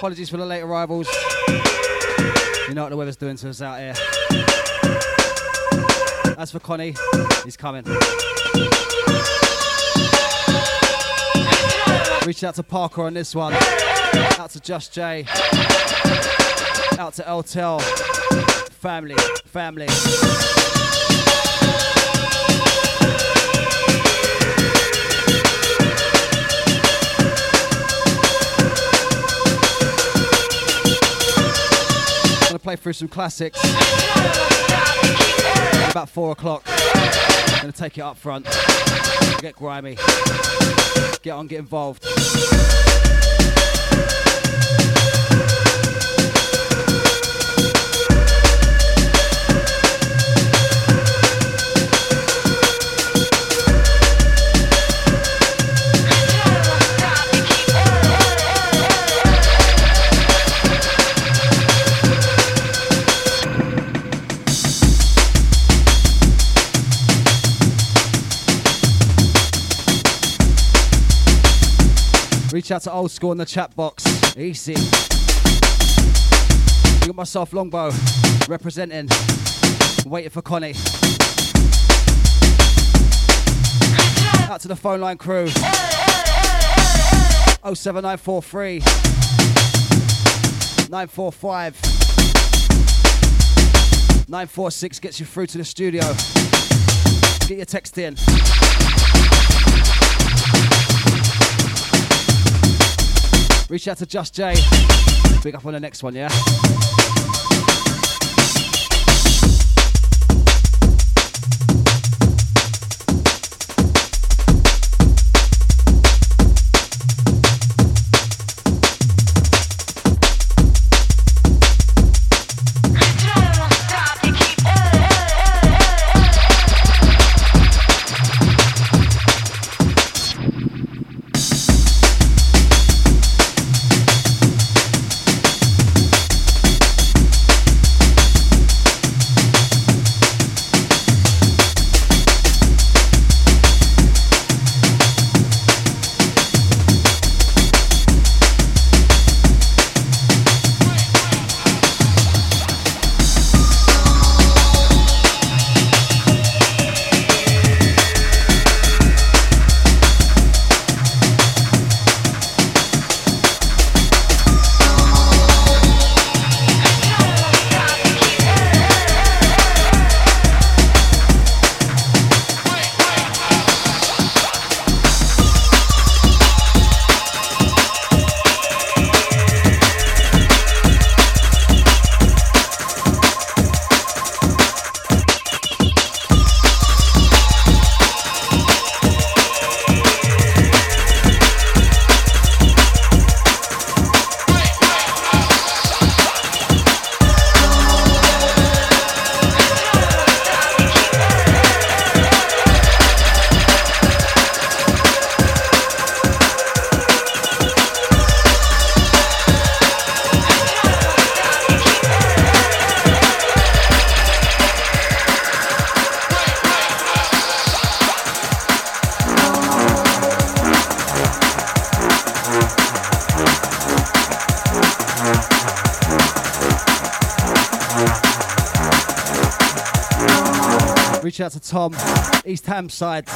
Apologies for the late arrivals. You know what the weather's doing to us out here. As for Connie, he's coming. Reach out to Parker on this one. Out to Just J. Out to LTEL. Family. Play through some classics. About 4 o'clock. Gonna take it up front. Get grimy. Get on, get involved. Reach out to Old School in the chat box. Easy. You got myself Longbow representing. Waiting for Connie. Out to the phone line crew. 07943 945 946 gets you through to the studio. Get your text in. Reach out to Just J. Big up on the next one, yeah? Reach out to Tom, East Ham side.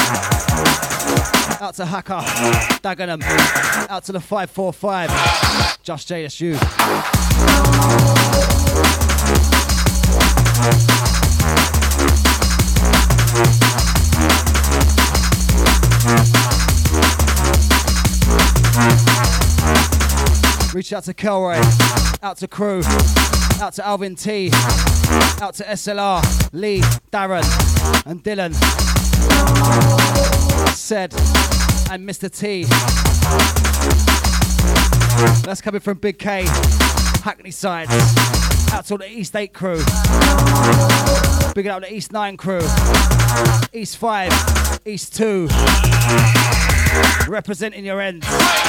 Out to Hacker, Dagenham. Out to the 545. Just JSU. Reach out to Kelroy, out to Crew, out to Alvin T, out to SLR, Lee, Darren, and Dylan. Said, and Mr. T. That's coming from Big K, Hackney side. Out to the East 8 crew. Big up the East 9 crew. East 5, East 2. Representing your ends.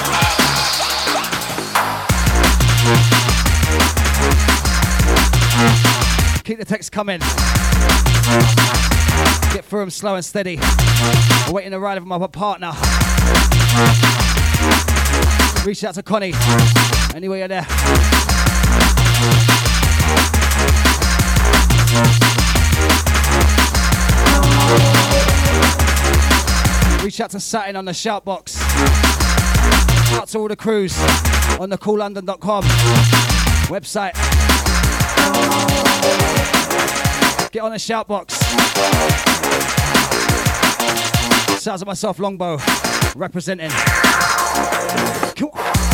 Keep the text coming. Get through them slow and steady. I'm waiting to ride with my partner. Reach out to Connie. Anyway, you're there. Reach out to Satin on the shout box. Out to all the crews on the coollondon.com website. Get on the shout box. Sounds of myself, Longbow, representing. Cool.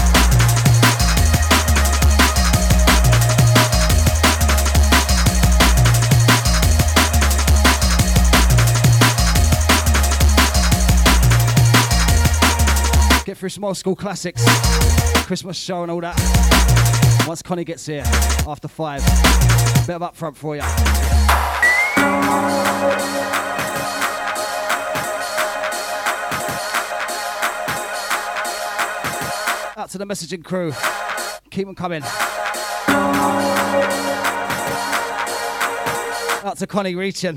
Get through some old school classics, Christmas show and all that. Once Connie gets here, after 5, bit of upfront for you. Out to the messaging crew, keep them coming. Out to Connie reaching.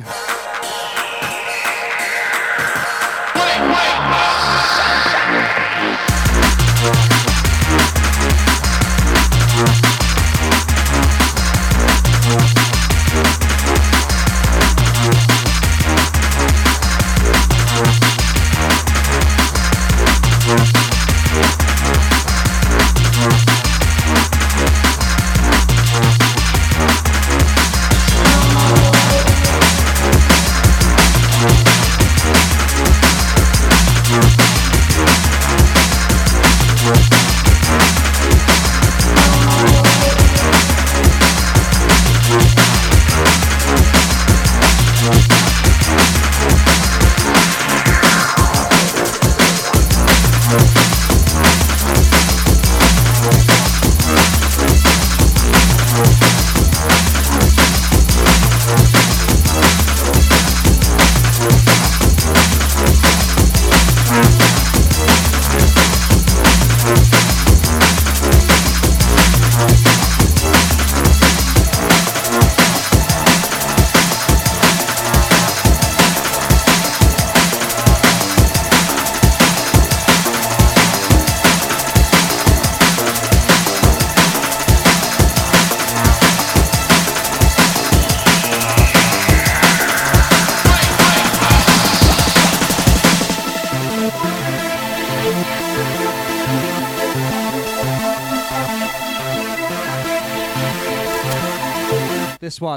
This one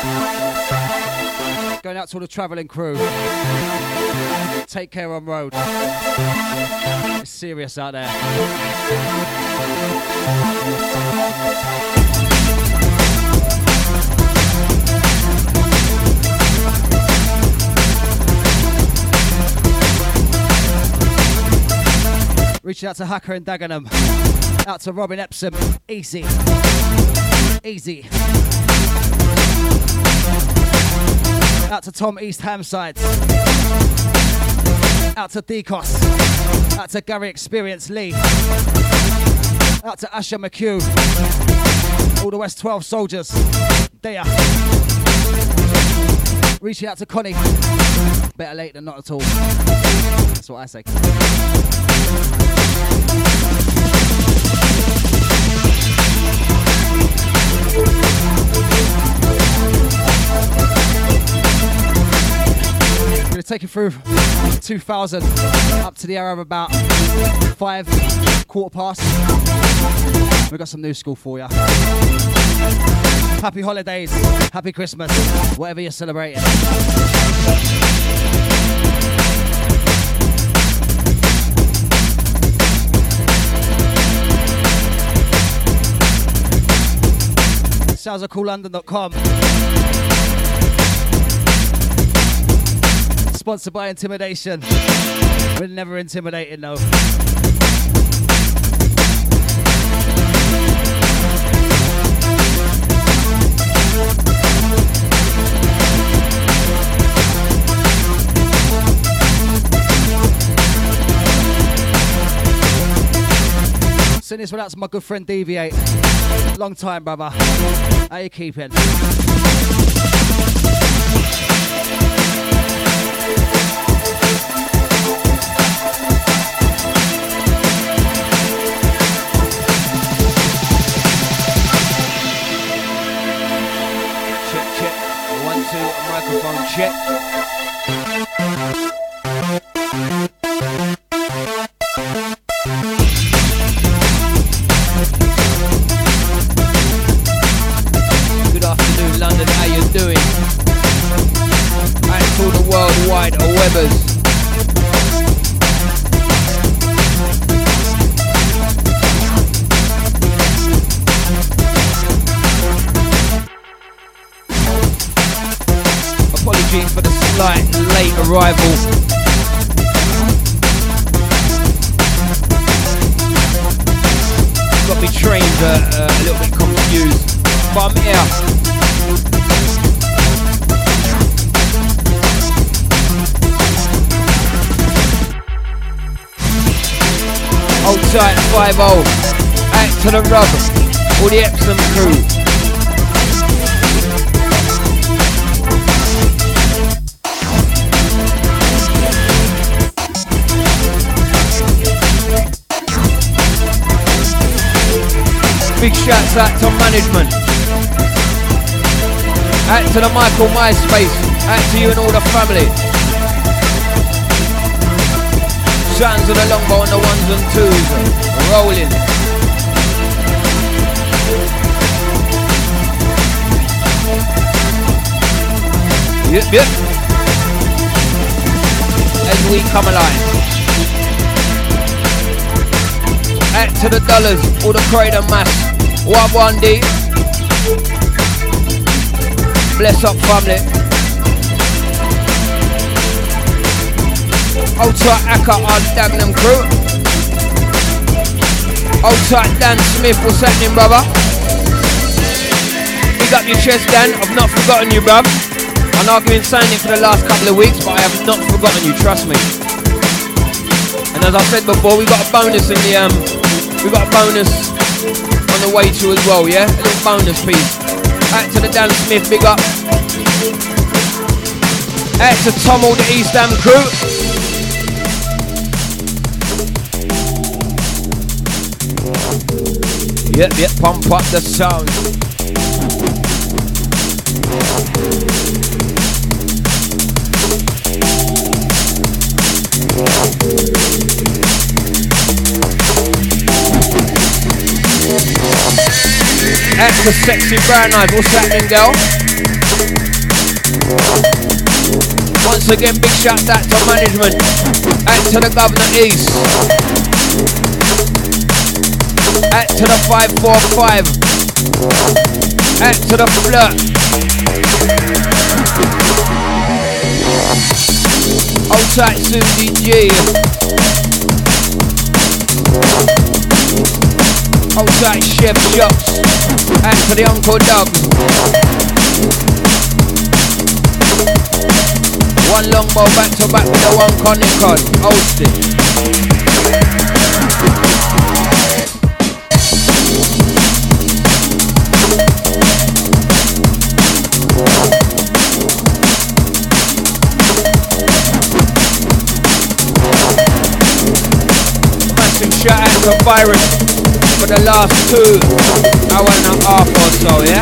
going out to all the travelling crew. Take care on road. It's serious out there. Reaching out to Hacker and Dagenham. Out to Robin Epsom. Easy. Easy. Out to Tom East Hamside. Out to Decos. Out to Gary Experience Lee. Out to Asher McHugh. All the West 12 soldiers. There. Reaching out to Connie. Better late than not at all. That's what I say. I'm going to take you through 2000 up to the hour of about 5, quarter past. We've got some new school for you. Happy holidays, happy Christmas, whatever you're celebrating. Sounds of coollondon.com. Sponsored by Intimidation. We're never intimidating though. Send this one out to my good friend Deviate. Long time, brother. How you keeping? arrival. Got me trains a little bit confused, but I'm here. Hold tight, 5-0. Act to the rub. All the Epsom crew. Big shouts out to management. Out to the Michael MySpace. Out to you and all the family. Sounds of the longbow on the 1s and 2s. Rolling. Yep. As we come alive. Out to the dollars, all the Crater mass. What one day? Bless up family. Old tight Akka on Dagenham crew. Old tight Dan Smith, what's happening, brother? Big up your chest, Dan. I've not forgotten you, bruv. I know I've been saying it for the last couple of weeks, but I have not forgotten you, trust me. And as I said before, we got a bonus in the we got a bonus on the way to as well, yeah? A little bonus piece. Out to the Dan Smith, big up. Out to Tom, all the East Ham crew. Yep, pump up the sound. That's the sexy brown eyes. What's happening, girl? Once again, big shout out to management. Out to the Governor East. Out to the 545. Out to the Flirt. Old tight Susie G. Old tight Chef Shops. Out to the Uncle Doug. One longbow back to back with the one Conicon. Holsted. Shout out to Byron for the last 2 hours and a half or so, yeah?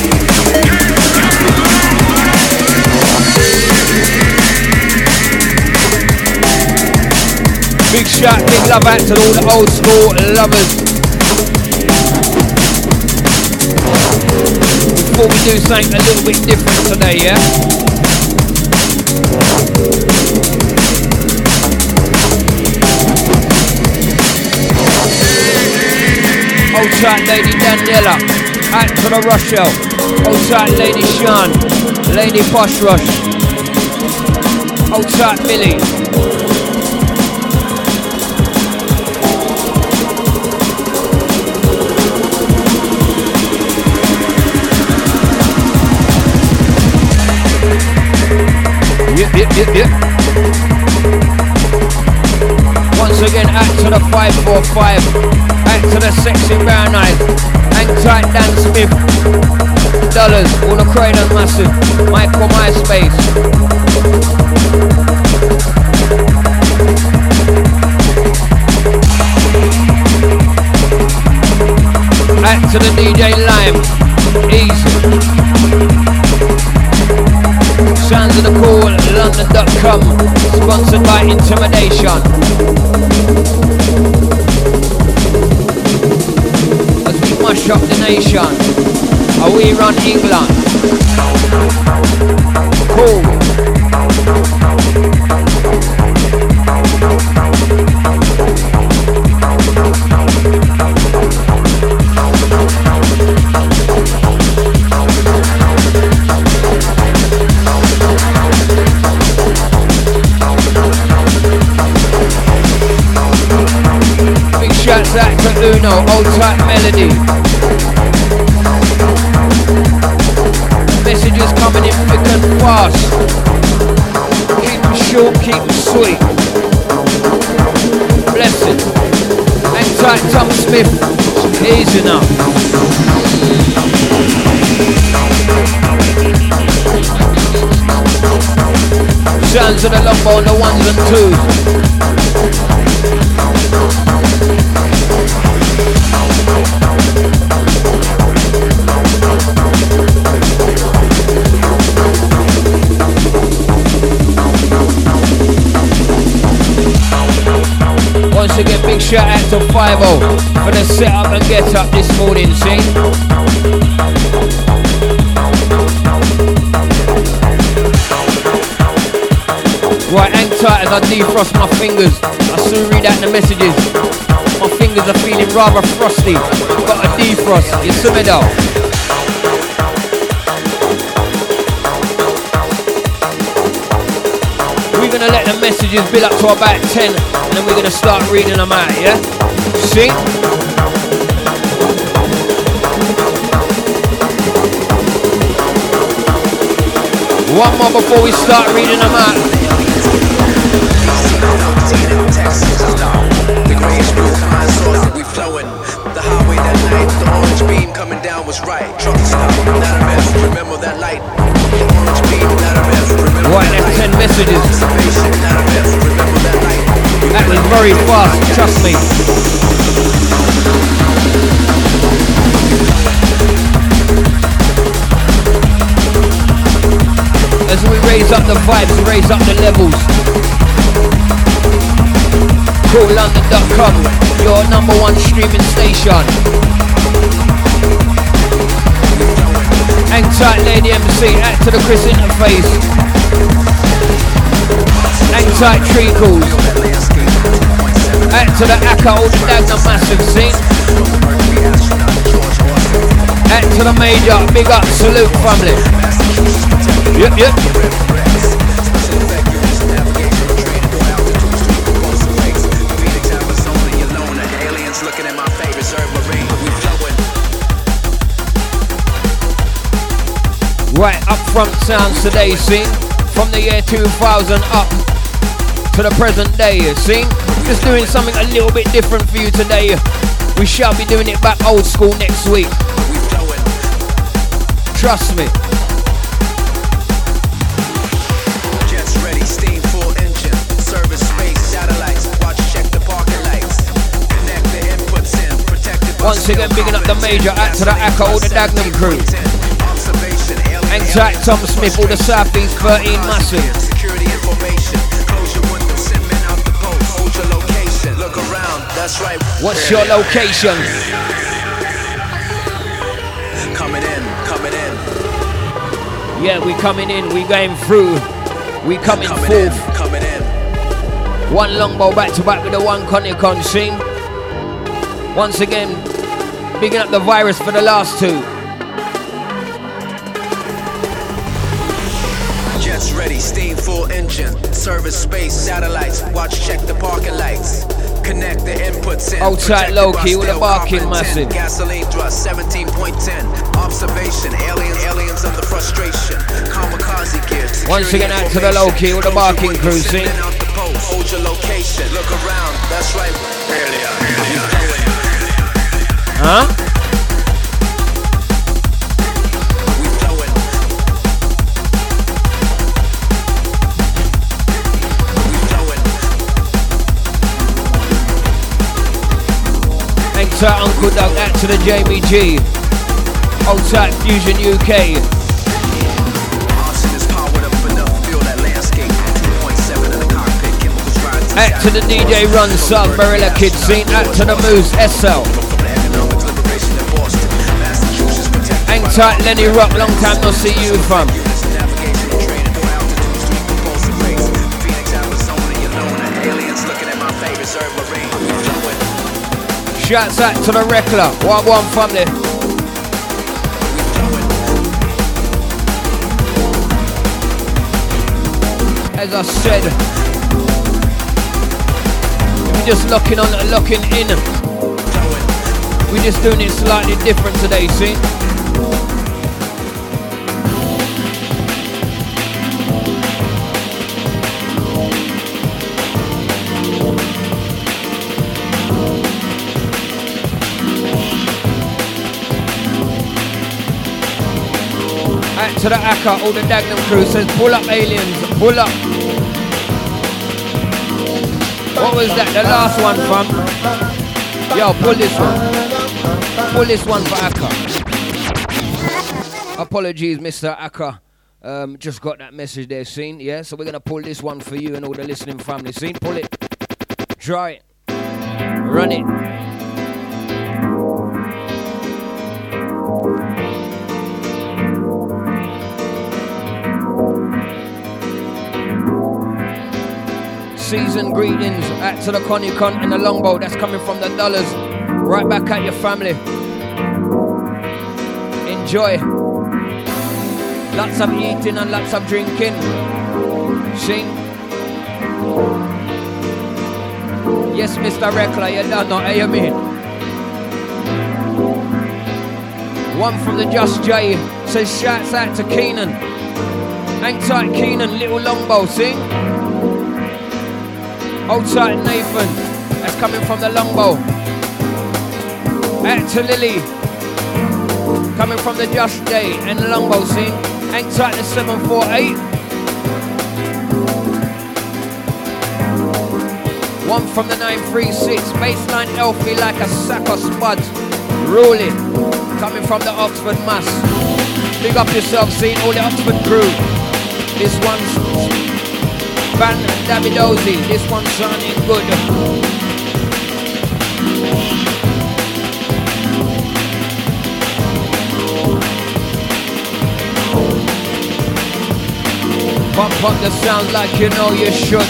Big shout, big love out to all the old school lovers. Before we do something a little bit different today, yeah? Old tight Lady Daniela, out to the Rochelle. Old tight Lady Sean, Lady Posh Rush. Old tight Millie. Yep. Once again, out to the 545. Out to the sexy brown eyes. Hang tight Dan Smith. Dollars, all the Cradle Massive. Michael MySpace. Out to the DJ Lime. Easy. Sounds of the Cool, London.com. Sponsored by Intimidation. Mash up the nation. We run England. Cool. Uno, old type melody. Messages coming in thick and fast. Keep them short, keep them sweet. Blessed. Hang tight, Tom Smith. Easy now. Sounds of the lumbo on the ones and twos. Once again, big shout out to 5-0 for the setup and get up this morning, see? Right, hang tight as I defrost my fingers. I soon read out the messages. My fingers are feeling rather frosty. Got a defrost, you see me though. We're gonna let the messages build up to about 10 and then we're gonna start reading them out, yeah? See? One more before we start reading them out. We flowing. The highway that night, the orange beam coming down was right. Truck stop, not a mess. Remember that light. The orange beam, not a mess. Right, that's 10 messages. That was very fast, trust me. As we raise up the vibes, raise up the levels. CoolLondon.com, your #1 streaming station. Hang tight, Lady MC, act to the Chris interface. Hang tight, Treacles. Act to the Akka, all the Dagna massive scene. Act to the Major, big up, salute family. Yep, yep. Right, up front sounds today, see? From the year 2000 up to the present day, see? Just doing something a little bit different for you today. We shall be doing it back old school next week. Trust me. Jets ready, steam full engine, service space, satellites, watch check the parking lights, connect the inputs in, protected. Once again, bigging up the Major, act to the Akka, all the Dagnam crew. Hang tight, Tom Smith, all the Southeast 13 massive. Security information, closure with the sending out the post, hold your location, look around, that's right. What's your location? Coming in, coming in. Yeah, we coming in, we going through, we coming forth. Coming in. One longbow back to back with the one Conicon scene. Once again, bigging up the virus for the last two. Jets ready, steam full engine, service space, satellites, watch check the parking lights, connect the inputs in. Hold tight, low-key with a barking massive. Gasoline thrust 17.10, observation, aliens of the frustration, kamikaze gear. Once again out to the low-key with the barking crew, see? Hold your location, look around, that's right. Huh? Tight Uncle Doug, out to the Jamie G. Old tight Fusion UK. Out to the DJ Run Sub, Barilla Kid scene. Out to the Moose SL. Hang tight Lenny Rock, long time no see you from. Shouts out to the Reckler, one family. As I said, we're just locking in. We're just doing it slightly different today, see? Out to the Akka, all the Dagenham crew says, pull up aliens, pull up. What was that? The last one, fam? Yo, pull this one. Pull this one for Akka. Apologies, Mr. Akka. Just got that message there, seen? Yeah, so we're going to pull this one for you and all the listening family. Seen? Pull it. Draw it. Run it. Season greetings out to the Connie Con and the Longbow. That's coming from the dollars. Right back at your family. Enjoy. Lots of eating and lots of drinking. Sing. Yes, Mr. Reckler, you don't know, you mean? One from the Just J says shouts out to Keenan. Hang tight, Keenan, little Longbow, sing. Hold tight, Nathan. That's coming from the Longbow. Out to Lily. Coming from the Just J and the Longbow scene. Hang tight to 748. One from the 936. Baseline healthy like a sack of spuds. Rolling. Coming from the Oxford Mass. Big up yourself, seeing all the Oxford crew. This one's Van Davidosi, this one's sounding good. Pump up the sound like you know you should.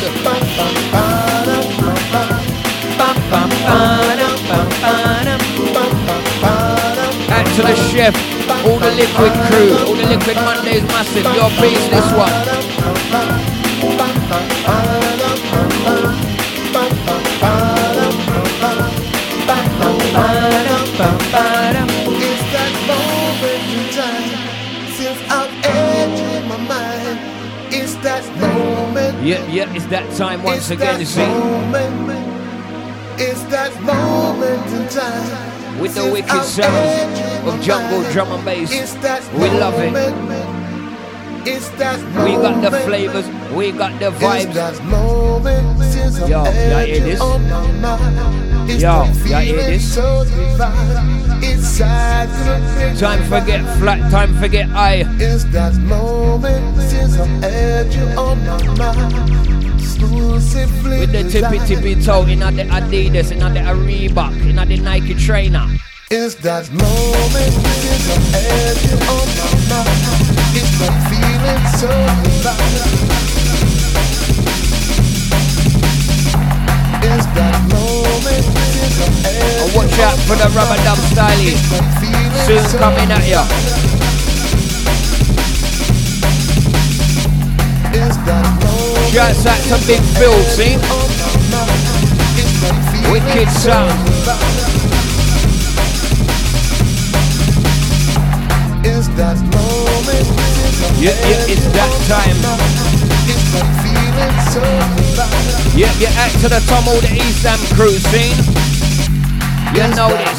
Out to the chef, all the liquid crew, all the liquid Mondays massive, your piece this one. It's that moment in time since I've entered my mind. It's that moment. Yeah, it's that time once again, you see. It's that moment in time. With the wicked sounds of jungle drum and bass. We love it. We got the flavors, we got the vibes. Yo, y'all hear this? Yo, y'all hear this? Time forget flat, time forget I. It's that moment since I've had you on my mind. With the tippy toe in the Adidas, in the Reebok, in the Nike trainer. It's that moment since I've had you on my mind. It's like feeling so alive. It's that moment since I've had you. Watch out for the rubber dub stylies. Soon coming at ya. It's that moment. Shouts out to Big Phil, see? Wicked sound. It's that moment. Yeah, it's that time. Yeah, out to the Tom, all the East Ham crew scene. You know this.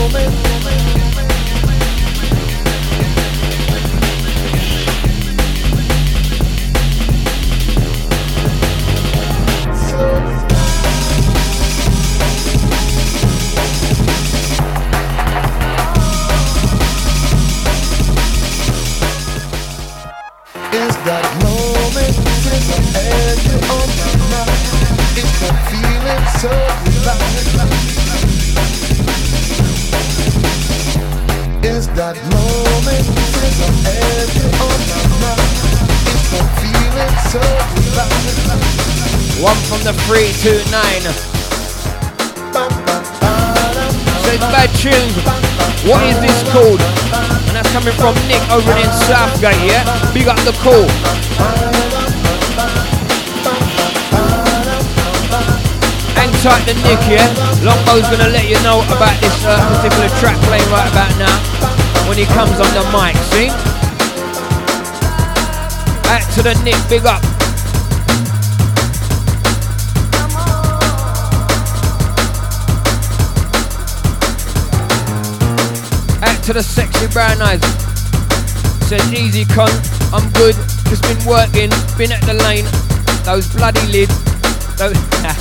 It's that moment since I've had you on my mind. It's that feeling so alive. It's that moment since I've had you on my mind. It's that feeling so alive. One from the 329. Says bad tunes. What is this called? And that's coming from Nick over in Southgate, yeah? Big up the call. Hang tight to Nick, yeah? Longbow's gonna let you know about this particular track playing right about now when he comes on the mic, see? Out to the Nick, big up. Out to the sexy brown eyes. Says easy con, I'm good, just been working, been at the lane. Those bloody lids, those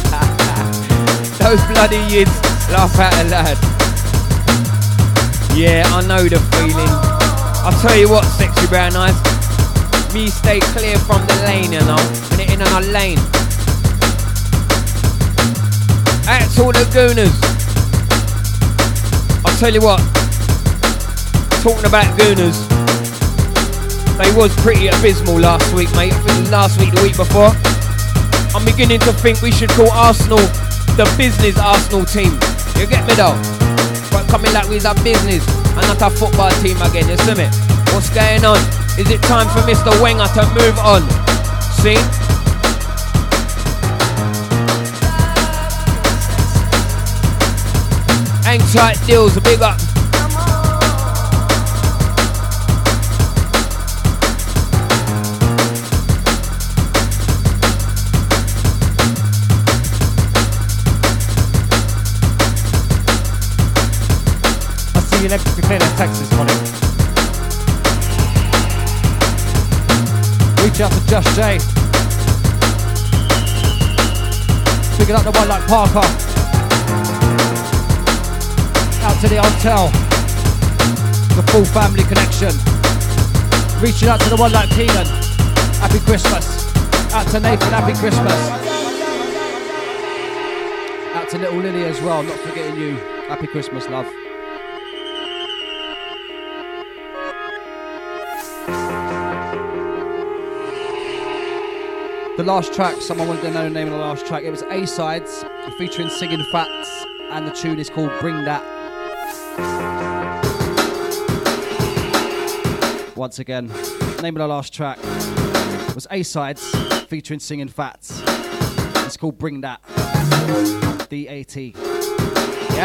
bloody yids, laugh out loud. Yeah, I know the feeling. I'll tell you what, sexy brown eyes, me stay clear from the lane, you know, when it in on a lane. Out to all the gooners. I'll tell you what, talking about gooners, they was pretty abysmal last week, mate. I think it was last week, the week before. I'm beginning to think we should call Arsenal the business Arsenal team. You get me though? But coming like we's a business and not a football team again, you see me? What's going on? Is it time for Mr. Wenger to move on? See? Hang tight deals, big up. You never be playing in Texas, Connie. Reach out to Just J. Picking up the one like Parker. Out to the hotel. The full family connection. Reaching out to the one like Keenan. Happy Christmas. Out to Nathan, happy Christmas. Out to little Lily as well, not forgetting you. Happy Christmas, love. The last track, someone wanted to know the name of the last track. It was A-Sides, featuring Singing Fats, and the tune is called Bring That. Once again, the name of the last track was A-Sides, featuring Singing Fats. It's called Bring That. D-A-T. Yeah?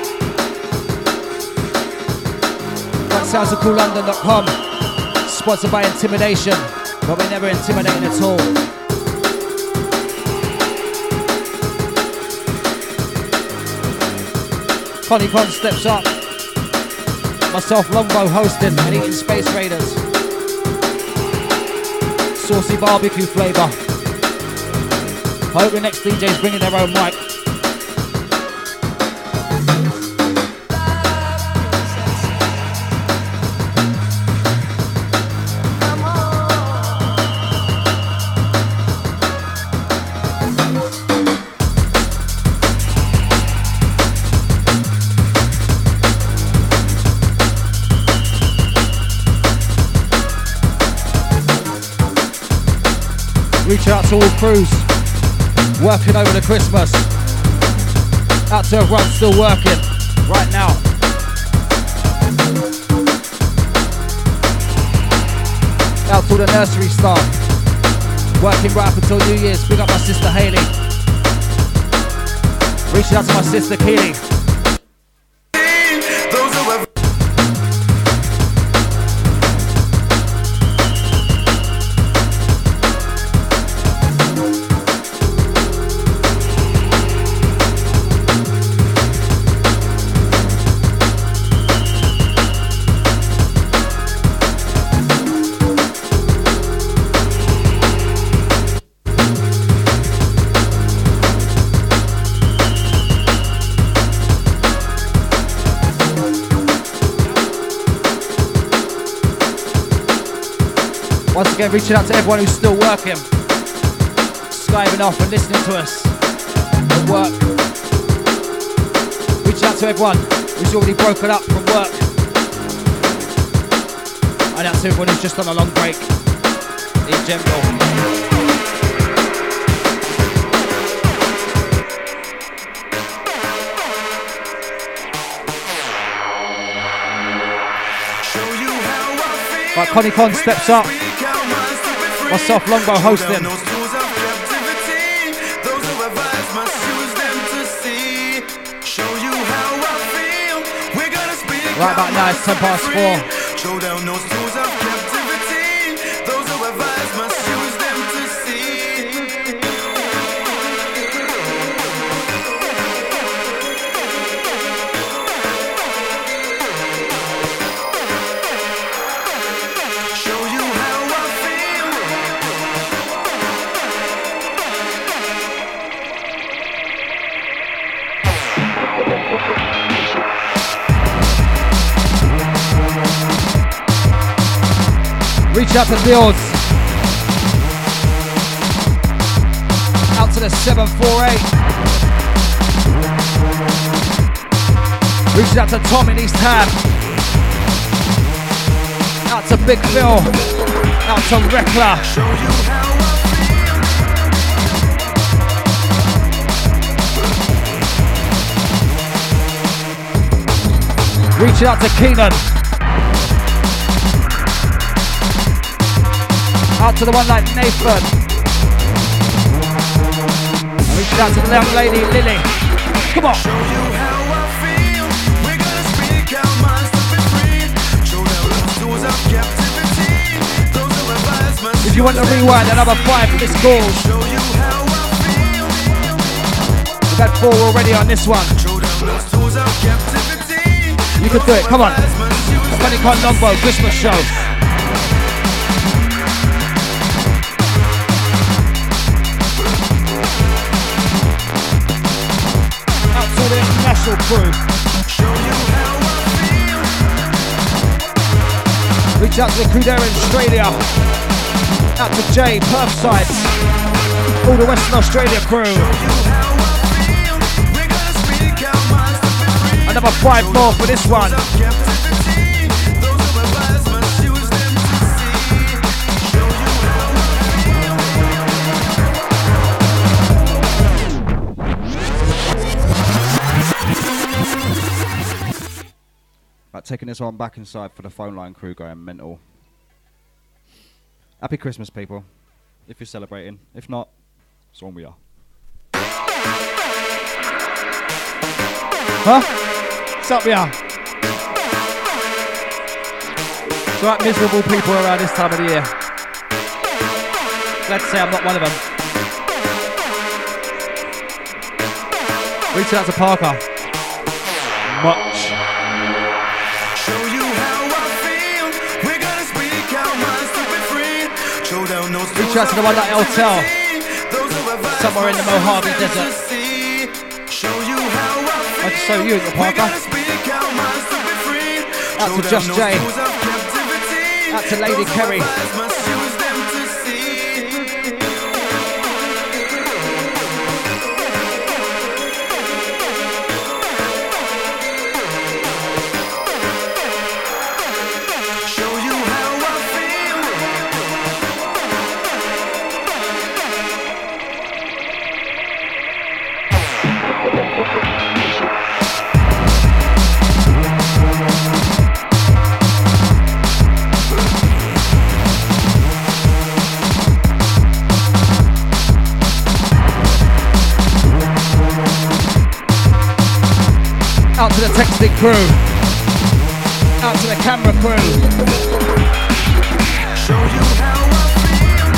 That sounds of CoolLondon.com. Sponsored by Intimidation, but we're never intimidating at all. Connie Con steps up. Myself, Longbow, hosting and eating Space Raiders. Saucy barbecue flavour. I hope the next DJ's bringing their own mic. Reach out to all crews working over the Christmas. Out to everyone still working right now. Out to the nursery staff working right up until New Year's. Big up my sister Hayley. Reaching out to my sister Keely. Once again, reaching out to everyone who's still working, skiving off and listening to us at work. Reaching out to everyone who's already broken up from work. And out to everyone who's just on a long break in general. Right, Connie Con steps up. Myself, Longbow, hosting. see. Show you how I feel. We're gonna speak. Right about now, it's 4:10. Show down those tools of captivity. Those who have eyes must use them to see. Show you how I feel. Reach out to Bills. Out to the 748. Reach out to Tom in East Ham. Out to Big Phil. Out to Rekla. Show you how I feel. Reach out to Keenan. Out to the one like Nathan. Reach out to the young lady Lily. Come on. Show you how I feel. We're gonna speak our minds to be free. Show them those tools of captivity. Those who have eyes must. If you want to rewind another 5 for this call, Show you how I feel. we've had 4 already on this one. Show them those tools of captivity. You can do it, come on. Funny Con Longbow Christmas show. Out to the international crew. Show you how I feel. Reach out to the crew there in Australia. Out to Jay, Perth sites. All the Western Australia crew. Show you how I feel. We're gonna speak our minds to be free. Another 5 more for this one. Of captivity. Those who have eyes must use them to see. Show you how I feel. Right, taking this one back inside for the phone line crew going mental. Happy Christmas, people. If you're celebrating. If not, it's on we are. Huh? What's up, yeah? It's alright, miserable people around this time of the year. Glad to say I'm not one of them. Reach out to Parker. Much. Show you how I feel. We're gonna speak our minds to be free. Show down those Reach out to the one at El Tel. Those who have eyes Somewhere in the must use Mojave them Desert. to see. Show you how I feel. I just saw you at the We're Parker. gonna speak our minds to be free. Out Show to down Just those Jay. tools of captivity. Out to Lady Those who Kerry. have eyes must use them to see. Show you how I feel. Out to the texting crew. Out to the camera crew. Show you how I feel.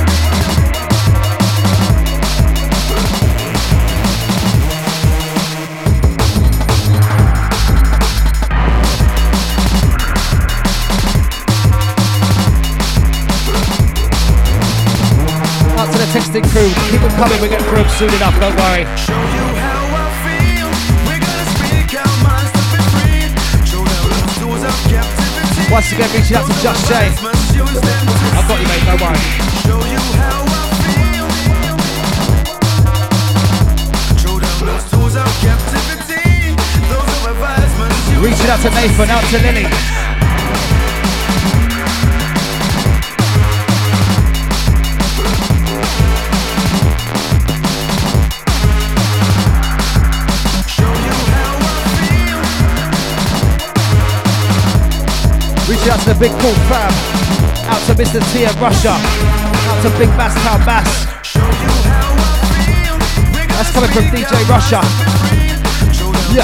Out to the texting crew. Keep them coming, we'll get through them soon enough, don't worry. Show you how I feel. We're gonna speak our minds to be free. Show them those tools of captivity. Once again, reaching out to Just Jay. Must use them to I've got you, mate, don't worry. show you how I feel. Show them those tools of captivity. Those who have eyes must use Reaching out to Nathan, out to Lily. Show you how I feel. Reaching out to the Big Cool fam. Out to Mr. T of Russia. Out to Big Bass Town Bass. Show you how I feel. We're gonna That's coming from speak DJ our Russia. minds to be free. Yeah.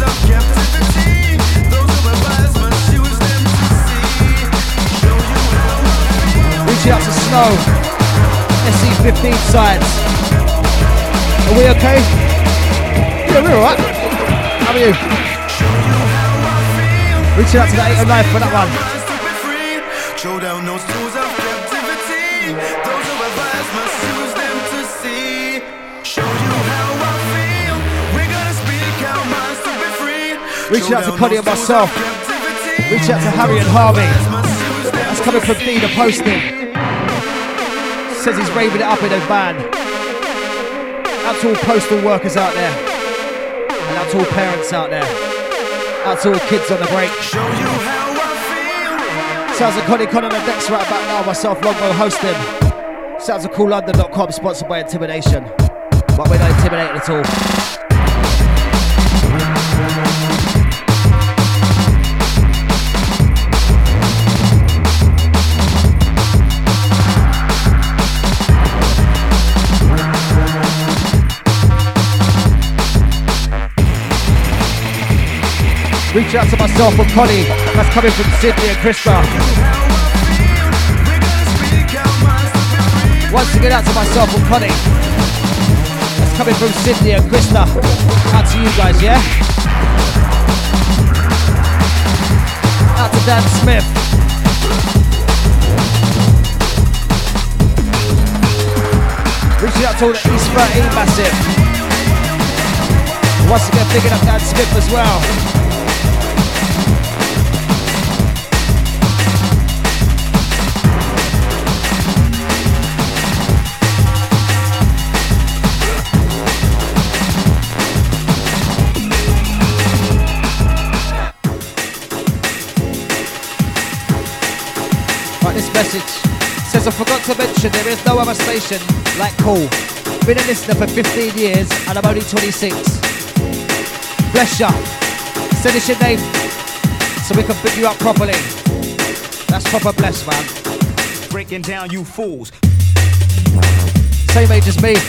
Reaching out to Snow, SE15 sides. Are we okay? Yeah, we're alright. How are you? Reaching out to the 809 for that one. Show down those tools of captivity. Those who advise must use them to see. Show you how I feel. We're gonna speak our minds to be free. Reaching out to Connie and myself. Reaching out to Harry and Harvey. That's coming from D, the posting. Says he's raving it up in his van. Out to all postal workers out there. And out to all parents out there. Out to all kids on the break. Show you how I feel. Sounds like Connie Con on the decks right about now. Myself, Longbow, hosting. Sounds like CoolLondon.com, sponsored by Intimidation. But we're not intimidated at all. Reach out to myself and Connie, that's coming from Sydney and Krista. Once again out to myself and Connie, that's coming from Sydney and Krista. Out to you guys, yeah? Out to Dan Smith. Reaching out to all the East 13 massive. Once again picking up Dan Smith as well. This message says I forgot to mention there is no other station like Cool. Been a listener for 15 years and I'm only 26. Bless ya. Send us your name so we can pick you up properly. That's proper bless, man. Breaking down you fools. Same age as me.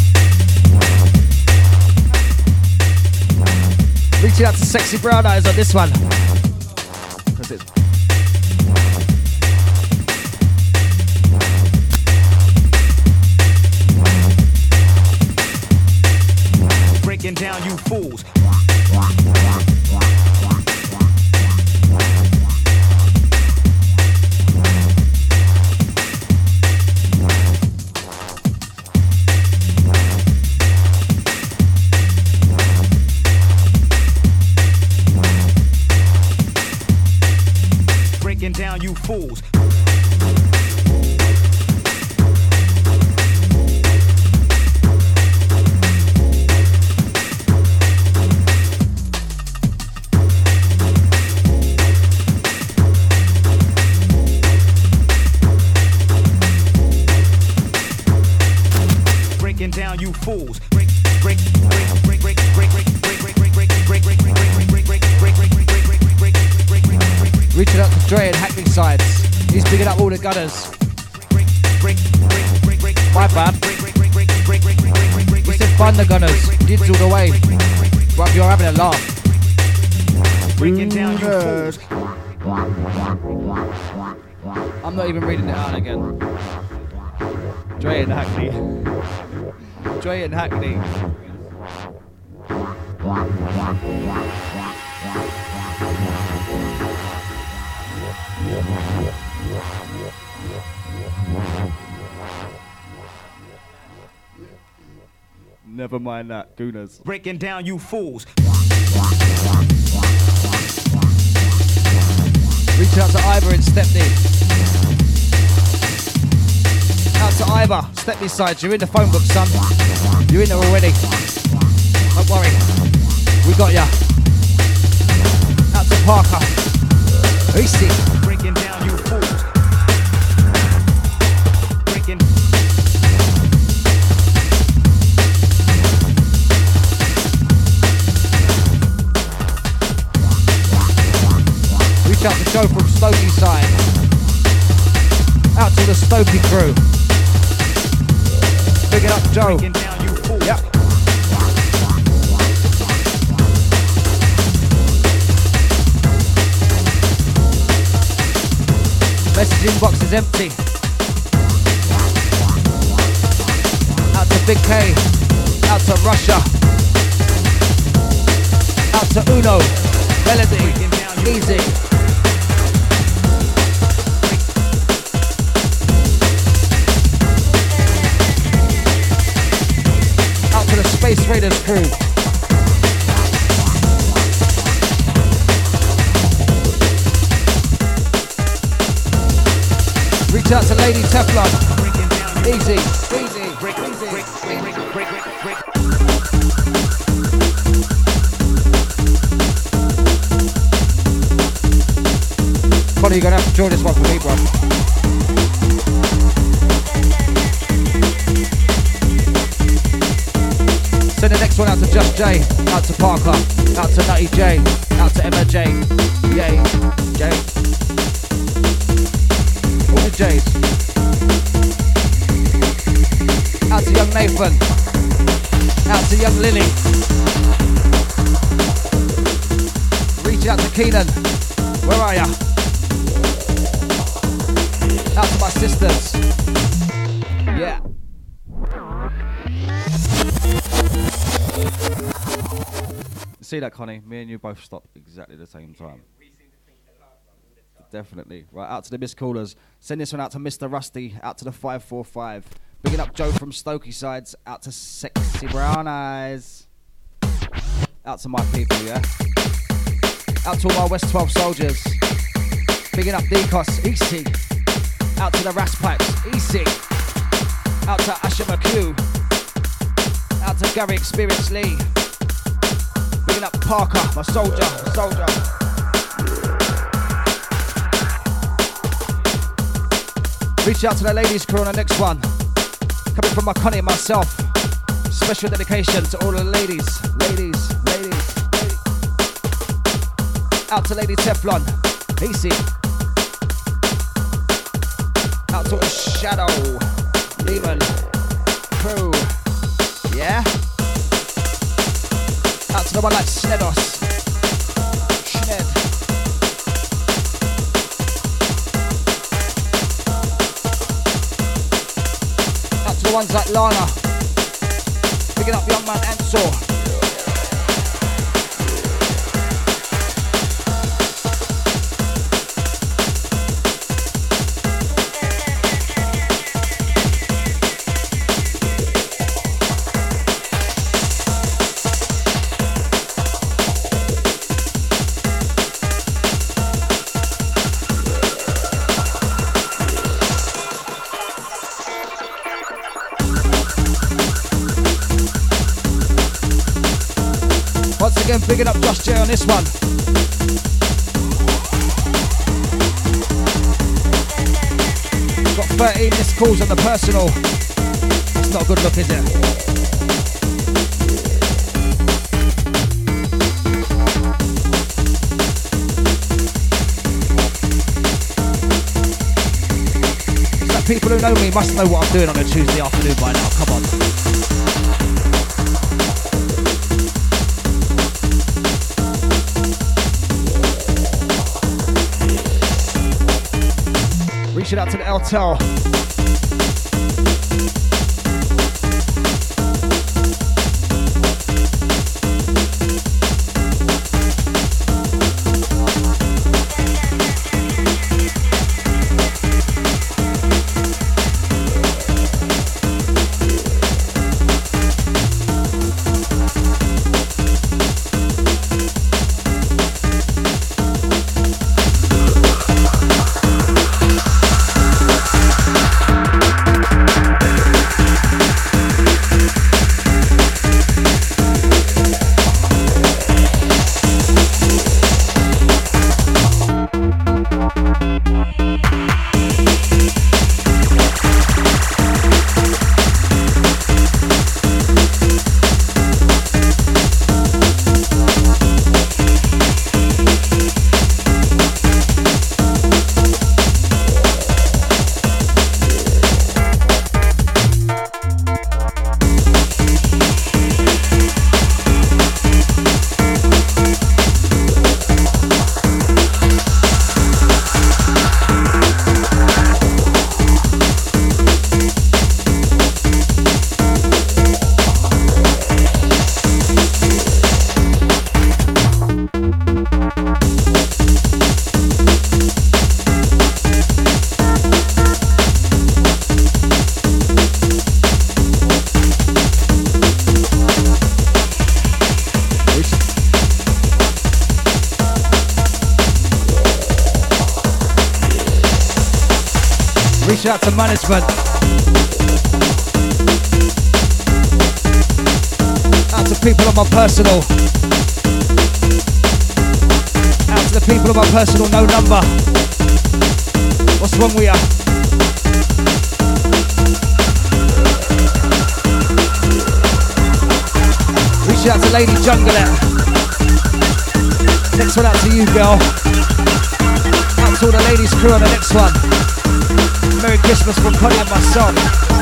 Reaching out to Sexy Brown Eyes on this one. That's it. Down you fools. Breaking down you fools. Down you fools. Break, break, break, break, break, break, break, break, break, break, break, break, break, break, break, break. Reaching out to Dre and Hackney sides. He's picking up all the gunners. My bad. We said fun the gunners. Dibs all the way. But you're having a laugh. Breaking down you fools. I'm not even reading it out again. Dre and Hackney. Dre and Hackney. Never mind that, Gooners. Breaking down you fools. Reaching out to Ivor and Stepney. Out to Ivor, Stepney side, you're in the phone book, son. You're in there already. Don't worry. We got ya. Out to Parker. Easy. Breaking down you fools. Breaking. Reach out to Joe from Stokey side. Out to the Stokey crew. Big it up, Joe. Yep. Message inbox is empty. Out to Big K. Out to Russia. Out to Uno. Melody. Easy. Out to the Space Raiders crew. Reach out to Lady Teflon. Easy, easy, easy. Connie, you're gonna have to join this one for me, bro. Send the next one out to Just J, out to Parker, out to Nutty J, out to Emma J, Yay, J. All the J's. Out to young Nathan. Out to young Lily. Reach out to Keenan. Where are ya? Out to my sisters. Yeah. See that, Connie? Me and you both stopped exactly the same time. Definitely. Right, out to the missed callers. Send this one out to Mr. Rusty, out to the 545. Bigging up Joe from Stokey Sides, out to Sexy Brown Eyes. Out to my people, yeah? Out to all my West 12 soldiers. Bigging up Decos, EC. Out to the Ras Pipes, EC. Out to Asher McHugh. Out to Gary Experience Lee. Bigging up Parker, my soldier. Reach out to the ladies crew on the next one. Coming from my Connie and myself. Special dedication to all the ladies. Out to Lady Teflon. Easy. Out to the Shadow. Demon. Crew. Yeah? Out to the one like Snedos. Schned. The ones like Lana, picking up young man Ansor. Again, picking up Josh J on this one. Got 13 missed calls on the personal. It's not a good look, is it? It's like people who know me must know what I'm doing on a Tuesday afternoon by now. Come on. Reaching out to the Eltel. Reach out to management. Out to people on my personal. Out to the people on my personal, no number. What's wrong with ya? Reach out to Lady Jungler. Next one out to you, girl. Out to all the ladies crew on the next one. Merry Christmas from Connie and myself.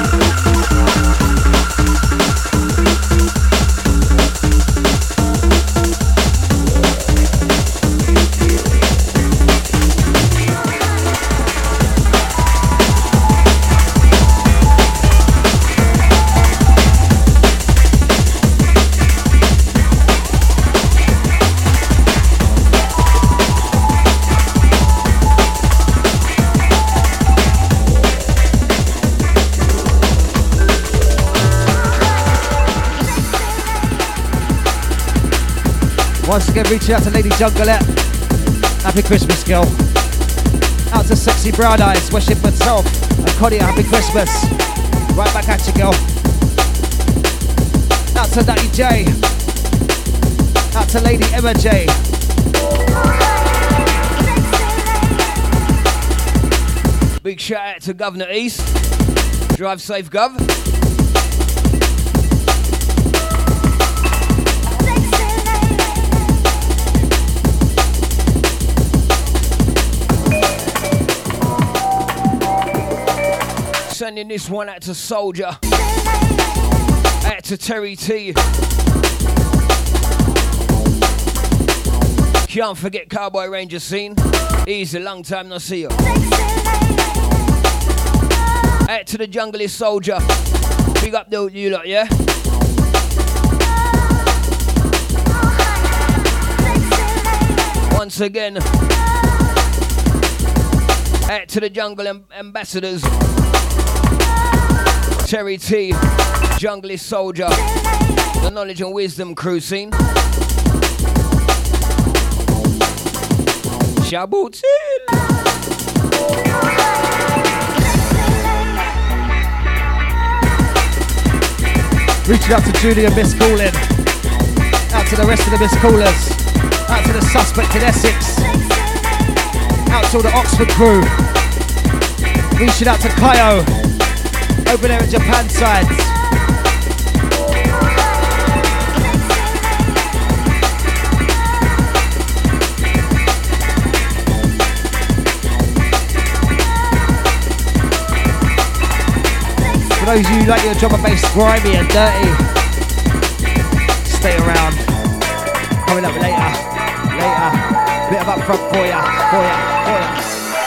Once again, reaching out to Lady Junglet. Happy Christmas, girl. Out to Sexy Brown Eyes, wishing myself and Connie a happy Christmas. Right back at you, girl. Out to Natty J. Out to Lady Emma J. Big shout out to Governor East. Drive safe, Gov. Sending this one out to Soldier. Out to Terry T. Can't forget Cowboy Ranger scene. Easy, long time no see you. Out to the Jungle Soldier. Big up though, you lot, yeah? Once again. Out to the Jungle Ambassadors. Terry T, Jungle Soldier, the Knowledge and Wisdom crew scene. Shabutin. Reaching out to Julia Miss Calling. Out to the rest of the Miss Callers. Out to the Suspect in Essex. Out to all the Oxford crew. Reaching out to Kaio. Over there in Japan sides. For those of you who like your drum and bass grimy and dirty, stay around. Coming up later. Bit of upfront for ya.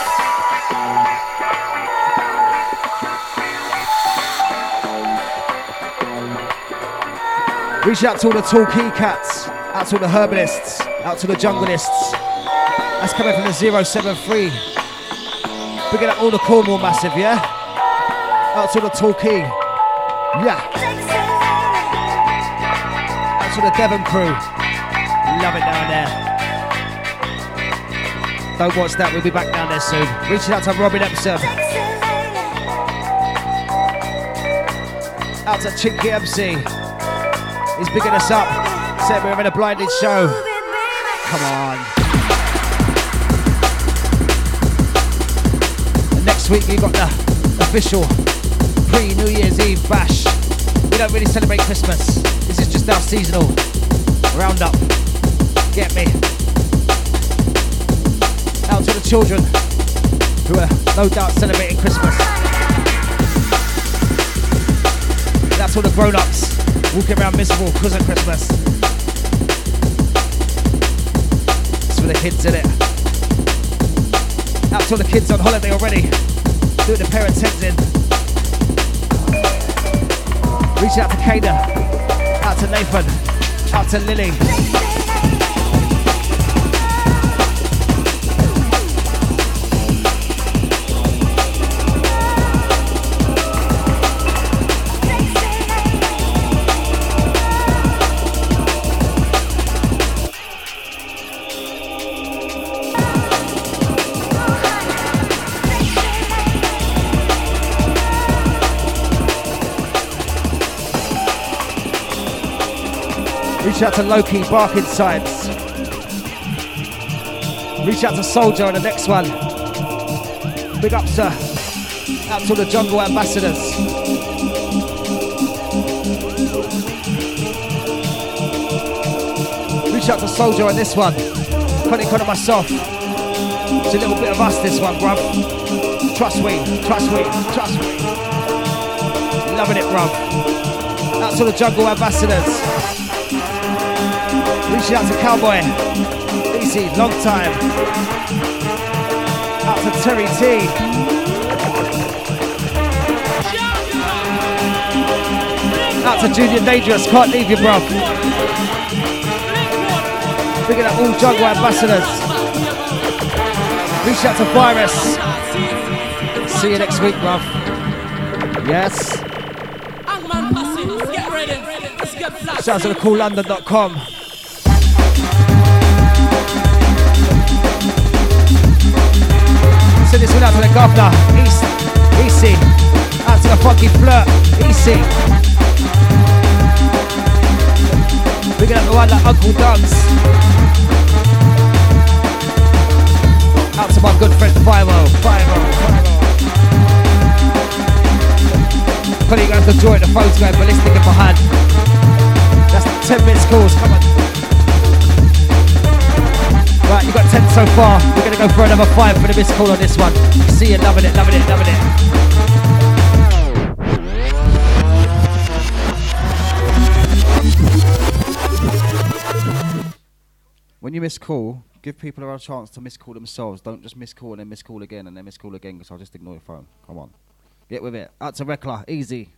Reach out to all the tall key cats, out to all the herbalists, out to the junglists. That's coming from the 073. Picking up all the Cornwall massive, yeah? Out to the tall key. Yeah. Out to the Devon crew. Love it down there. Don't watch that, we'll be back down there soon. Reaching out to Robin Epsom. Out to Chinky MC. He's bigging us up. Said we're having a blinded show. Come on. And next week you got the official pre-New Year's Eve bash. We don't really celebrate Christmas. This is just our seasonal roundup. Get me. Out to the children who are no doubt celebrating Christmas. That's all the grown-ups walking around miserable because of Christmas. It's for the kids, innit? Out to all the kids on holiday already, doing the parents' heads in. Reach out to Kada, out to Nathan, out to Lily. Reach out to Loki, Barking Sides. Reach out to Soldier on the next one. Big up, sir. Out to the Jungle Ambassadors. Reach out to Soldier on this one. Connie Connor myself. It's a little bit of us this one, bruv. Trust me, trust me, trust me. Loving it, bruv. Out to the Jungle Ambassadors. Reaching out to Cowboy. Easy, long time. Out to Terry T. Out to Junior Dangerous, can't leave you, bruv. Big up all Jungle Ambassadors. Reach out to Virus. See you next week, bruv. Yes. Shout out to thecoollondon.com. Send this one out to the Governor. Easy. Out to the Funky Flirt. Easy. We're gonna have the one like Uncle Doug's. Out to my good friend Fivo. Probably you're gonna have to join the phone's going ballistic in my hand. That's 10 minutes calls, come on. Right, you got 10 so far. We're gonna go for another 5 for the missed call on this one. See you, loving it. When you miss call, give people a chance to miss call themselves. Don't just miss call and then miss call again and then miss call again because I'll just ignore your phone. Come on. Get with it. Out to Rekla, easy.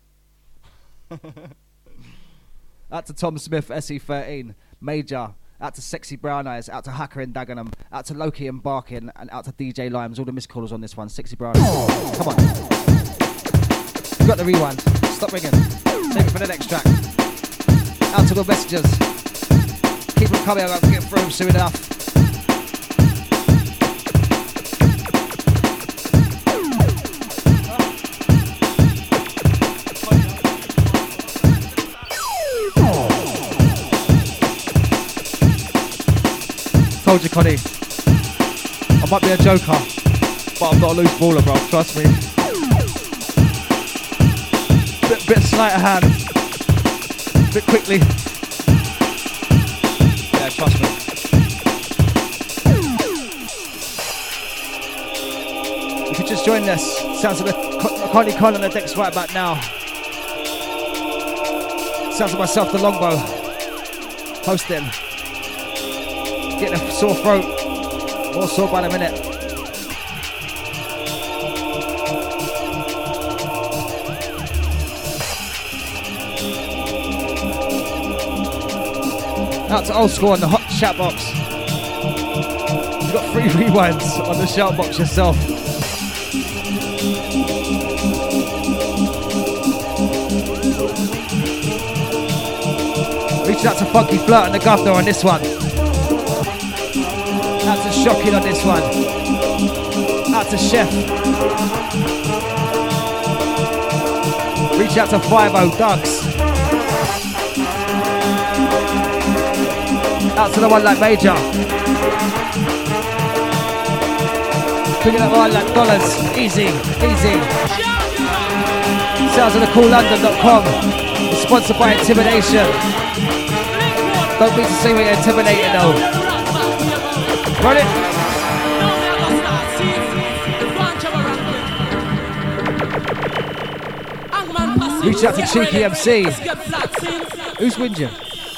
Out to Tom Smith, SE13, Major. Out to Sexy Brown Eyes. Out to Hacker in Dagenham. Out to Loki and Barkin. And out to DJ Limes. All the missed callers on this one. Sexy Brown Eyes. Come on. You got the rewind. Stop ringing. Save it for the next track. Out to the messages. Keep them coming. I'm going to get through them soon enough. Told you, Connie. I might be a joker, but I'm not a loose baller, bro. Trust me. Bit sleight of hand. Bit quickly. Yeah, trust me. If you just joined us, sounds like Connie Con on the decks right about now. Sounds like myself, the Longbow, hosting. Getting a sore throat, more sore by the minute. Out to Old School on the hot shout box. You've got 3 rewinds on the shout box yourself. Reaching out to Funky Flirt and the Governor on this one. Out to Shocking on this one. Out to Chef. Reach out to 50 Ducks. Out to the one like Major. Picking up one like Dollars. Easy. Sounds of thecoollondon.com. It's sponsored by Intimidation. Don't mean to say we're intimidating though. Run it. Reach out to Cheeky MC. Who's whinging?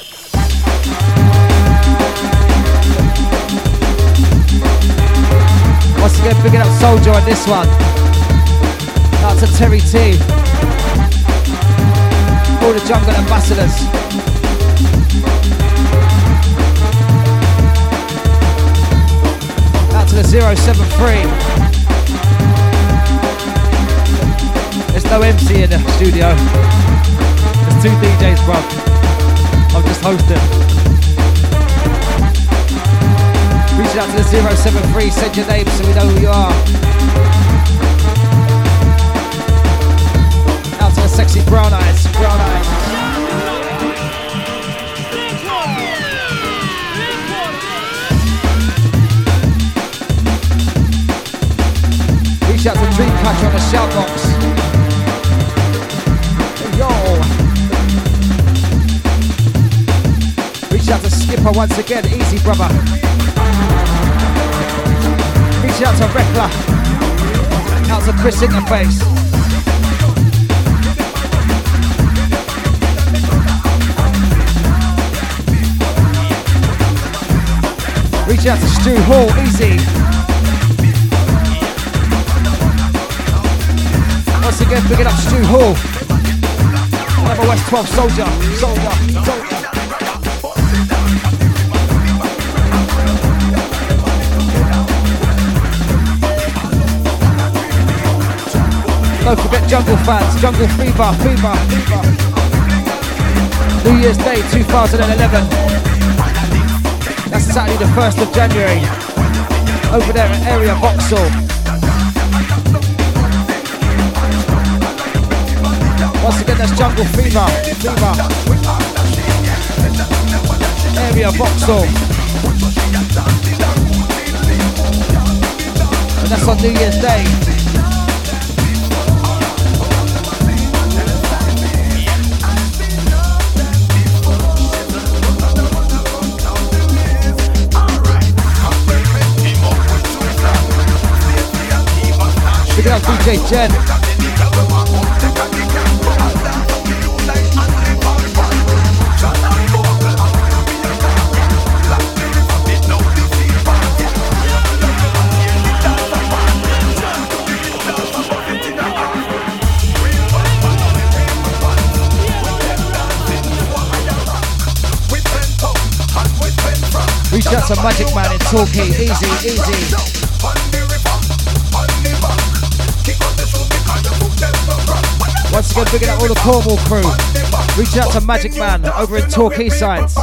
Once again, picking up Soldier on this one. Out to Terry T. All the Jungle Ambassadors. To the 073. There's no MC in the studio. There's 2 DJs, bruv. I'm just hosting. Reaching out to the 073, send your name so we know who you are. Out to the Sexy Brown Eyes. Dreamcatcher on the shout box. Hey, yo. Reach out to Skipper once again. Easy, brother. Reach out to Reckler. Out to Chris Interface. Reach out to Stu Hall, easy. Once again, picking up Stu Hall. Another West 12 soldier. Don't forget Jungle fans, Jungle Fever. New Year's Day 2011. That's Saturday the 1st of January. Over there at Area Vauxhall. Once again, that's Jungle Fever. Area Vauxhall. And that's on New Year's Day. Big up DJ Jen. Reach out to Magic Man in Torquay. Easy. Once again, bigging up all the Cornwall crew. Reach out to Magic Man over in Torquay sides.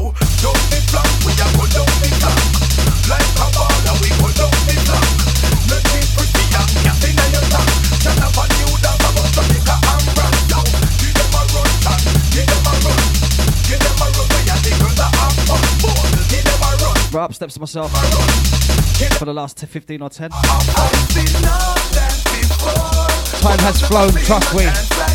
Right, up steps to myself for the last 15 or 10. Time has flown, trust me.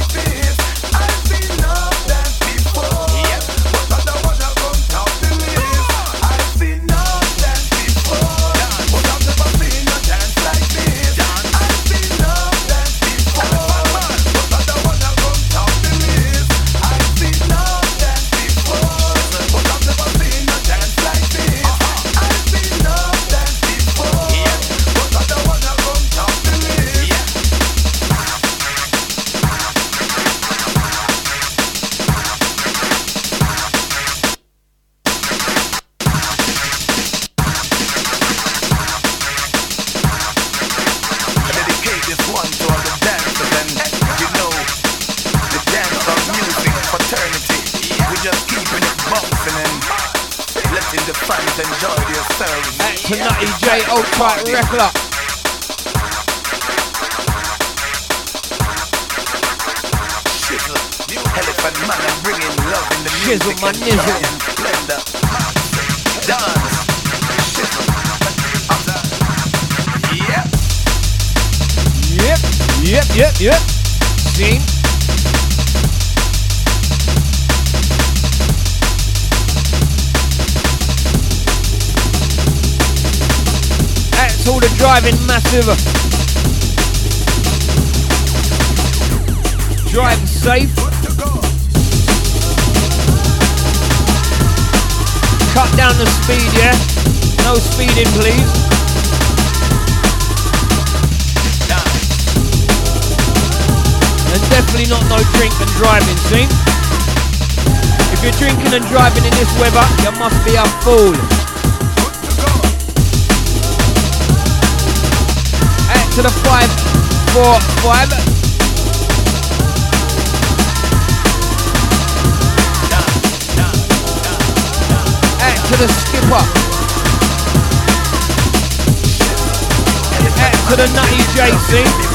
To Nutty J, old tight Reckler. Elephant man, I'm bringing love in the music. Shizzle my nizzle. Dance. Yep. See? That's all the driving massive. Drive safe. Cut down the speed, yeah? No speeding, please. And definitely not no drink and driving, see? If you're drinking and driving in this weather, you must be a fool. Out to the 545. Out to the skipper. Out to the Nutty JC.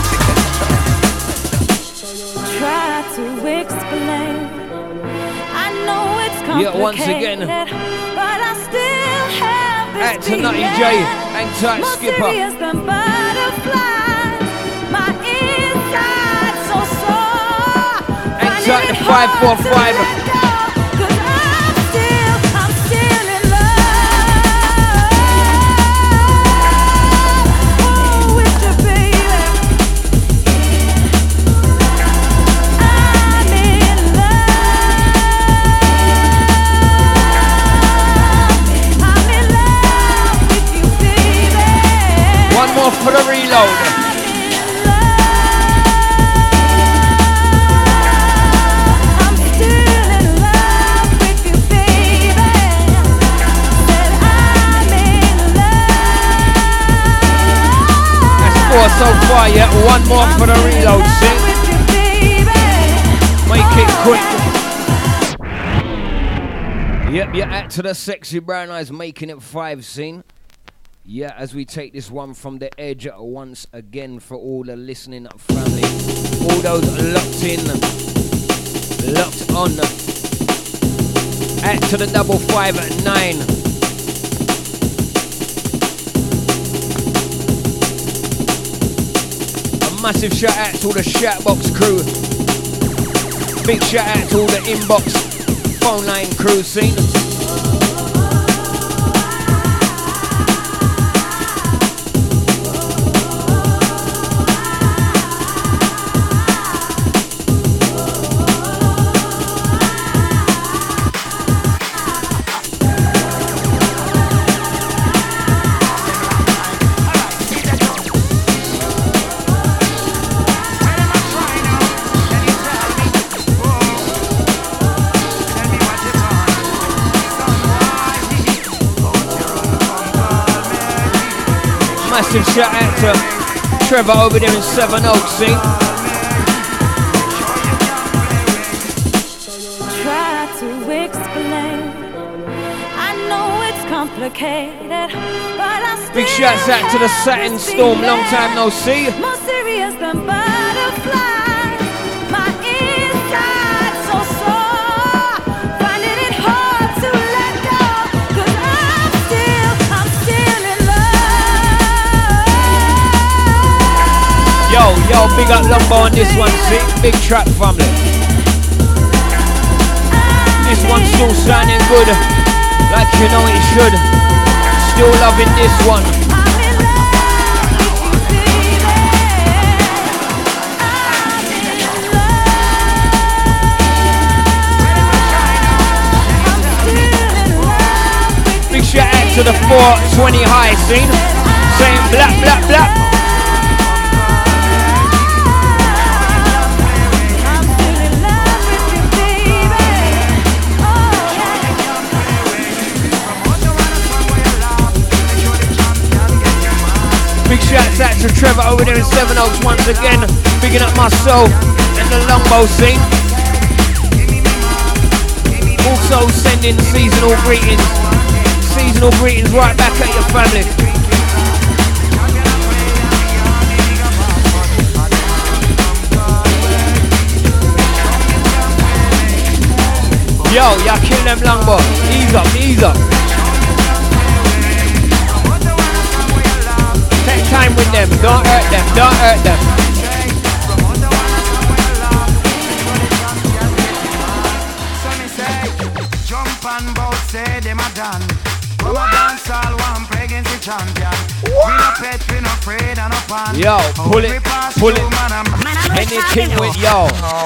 Try to explain. I know it's complicated. Yeah, once again. But I still have this Out to Nutty J. Hang tight, more skipper. serious than butterflies. My out to 545. I'm still in love with you, baby. I'm in love with you, baby. One more for the reload. So far, yeah, one more for the reload, see? Make it quick. Yep, you're at to the Sexy Brown Eyes, making it 5, scene. Yeah, as we take this one from the edge once again for all the listening family. All those locked in, locked on. At to the 559. Massive shout out to all the Shoutbox crew. Big shout out to all the inbox phone line crew scene. Massive shout out to Trevor over there in Seven Oaks, see? Try to explain. I know it's complicated, but I still Big shouts out to the Satin Storm, long time no see. More serious than butterflies. My inside so sore, finding it hard to let go. 'Cause I'm still in love. Yo, big up Lumbo on this one, see? Big trap family. This one's still sounding good, like you know it should. Still loving this one. I'm in love with you, baby. I'm in love. I'm still in love with Big shout out to the 420 high scene. Saying black, black, black. I'm still in love with you, baby. Oh, Big shouts out to Trevor over there in Seven Oaks once again. Bigging up myself and the Longbow scene. Also sending seasonal greetings. Seasonal greetings right back at your family. Yo, y'all kill them Longbow. Ease up, ease up. Take time with them, don't hurt them, don't hurt them. Jump and bout, say them a done. Come a dance all one pregnancy champion. We no pet, we no afraid and no pan. Yo, pull it, pull it. Man, Anything with yo.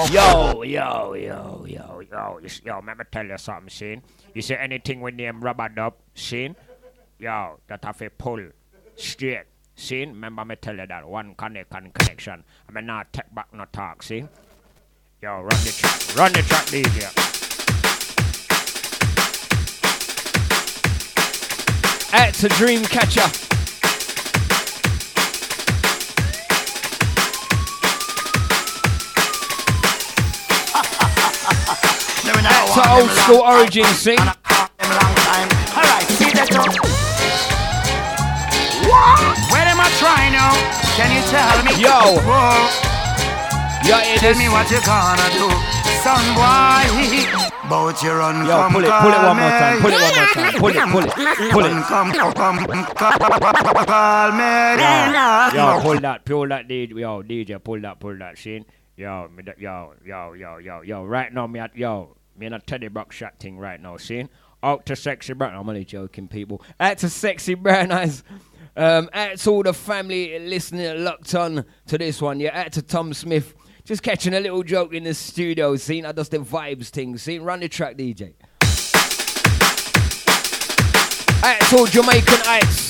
Yo, let me tell you something, Shane. You say anything with name Rubber Dub, Shane? Yo, that have a pull straight. Shane, remember me tell you that one connect and connection. I mean not take back no talk, see? Yo, run the track, DJ. At to Dreamcatcher. To old school origin sing. Alright, see that up. Where am I trying now? Can you tell me? Yo. Whoa. Yo, it Tell is. me what you gonna do, son boy. Bout your run, Yo, pull it one more time. Pull it one more time. Pull it. Come, call me. Yo, pull that DJ. Yo, DJ, pull that, Shane. Yo, right now, me in a Teddy Buckshot thing right now, see? Out to Sexy Brown, I'm only joking, people. Out to Sexy Brown Eyes. Out to all the family listening, locked on to this one, yeah. Out to Tom Smith. Just catching a little joke in the studio, see? I just the vibes thing, see? Run the track, DJ. Out to all Jamaican Ice.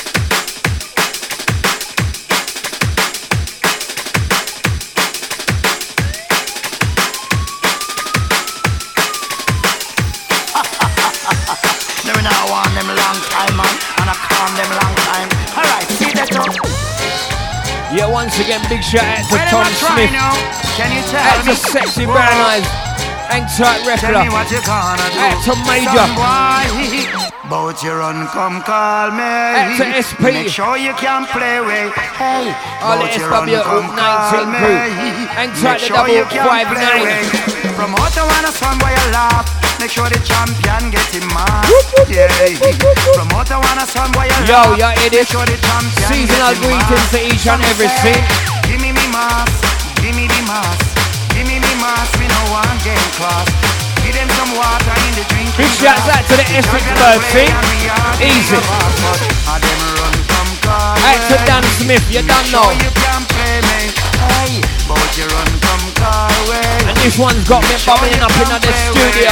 I want them long time, man, and I calm them long time. Alright, see that up. Yeah, once again, big shout out to Where Tom am I trying Smith. now? Can you tell Out me? to Sexy Brown Eyes. Hang tight, Tell Reppler. me what you gonna do. Out to Major. Bout you run, come call me. Out to SP. Make sure you can play with. Hey, All the bout you run, SW come call 19 me. crew. Hang tight, Make the sure you double can play 59. with. Promoter wanna song where you laugh. Make sure the champion get him mad. Yeah. Promoter wanna song where you Yo, laugh. yeah, it is. Make sure the champion Seasonal get him greetings mad. to each and Some every say, scene. Give me mass, give me the mass, give me the mass. We no one game class. Give them some water in the drink. Big shouts out to the Essex team. Easy. Out to Dan Smith, you don't know. You can play me. Hey, but you run, come call way. And this one's got me bubbling up in the studio.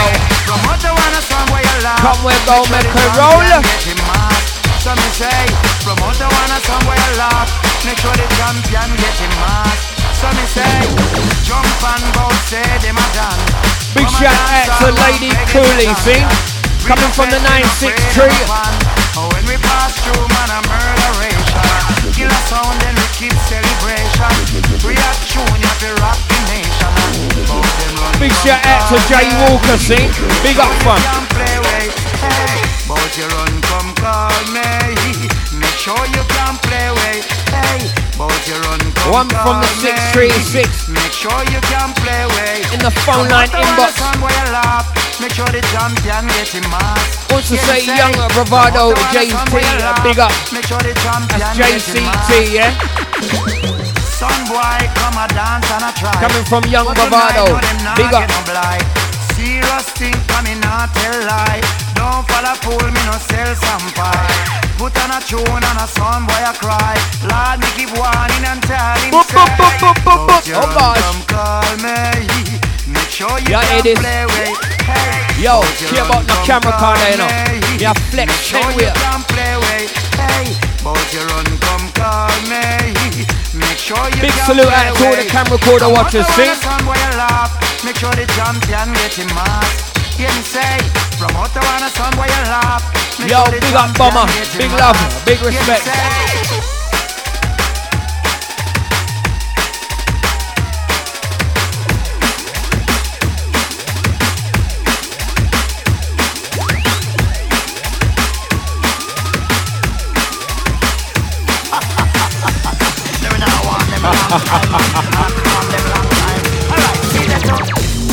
Come we go, make a roll. So me say, promoter wanna somewhere laugh. Make sure the champion get him mad. So me say, jump and go, say them a done. Big shout out to Lady Cooley, see? Coming from the 963. When we pass through, man, a murderation. Kill a sound, then we keep celebration. Reaction, you have to rock the nation. Big shout out to Jay Walker, see? Big up fun. But you run, come call me. Make sure you can play way. Hey, but you run, come One from the 636. Make sure you can play way. In the phone line inbox. Make sure the champion get him mad. Wants to say young bravado JT, big up. Make sure the champion That's get him mad. JCT, yeah? Son boy, come a dance and a try. Coming from young But bravado, tonight, no, them not big up. get no blind. Serious thing, coming not tell lie. Don't follow fool, me no sell some pie. Put on a tune and a son boy a cry. Lord, me keep warning and tell him Boop, say, boop, boop, boop, boop, boop. "Don't you Oh, gosh. come call me. Make sure you Yeah, can it is. play with. Hey, Yo, don't you care run, about the come camera call corner, you know. me. Yeah, flex, Make sure check you with. can play with. Hey, but you run, come call me. Make sure you Big can salute play out to all the with. camera recorder watchers, see? Make sure the champion get him mad. Hear me say, promoter wanna son where you laugh. Make Yo, sure the big up champion Bomber, get him big mad. love, big Hear me respect. say, Never now want them long time, I want them long time. Alright, see that up.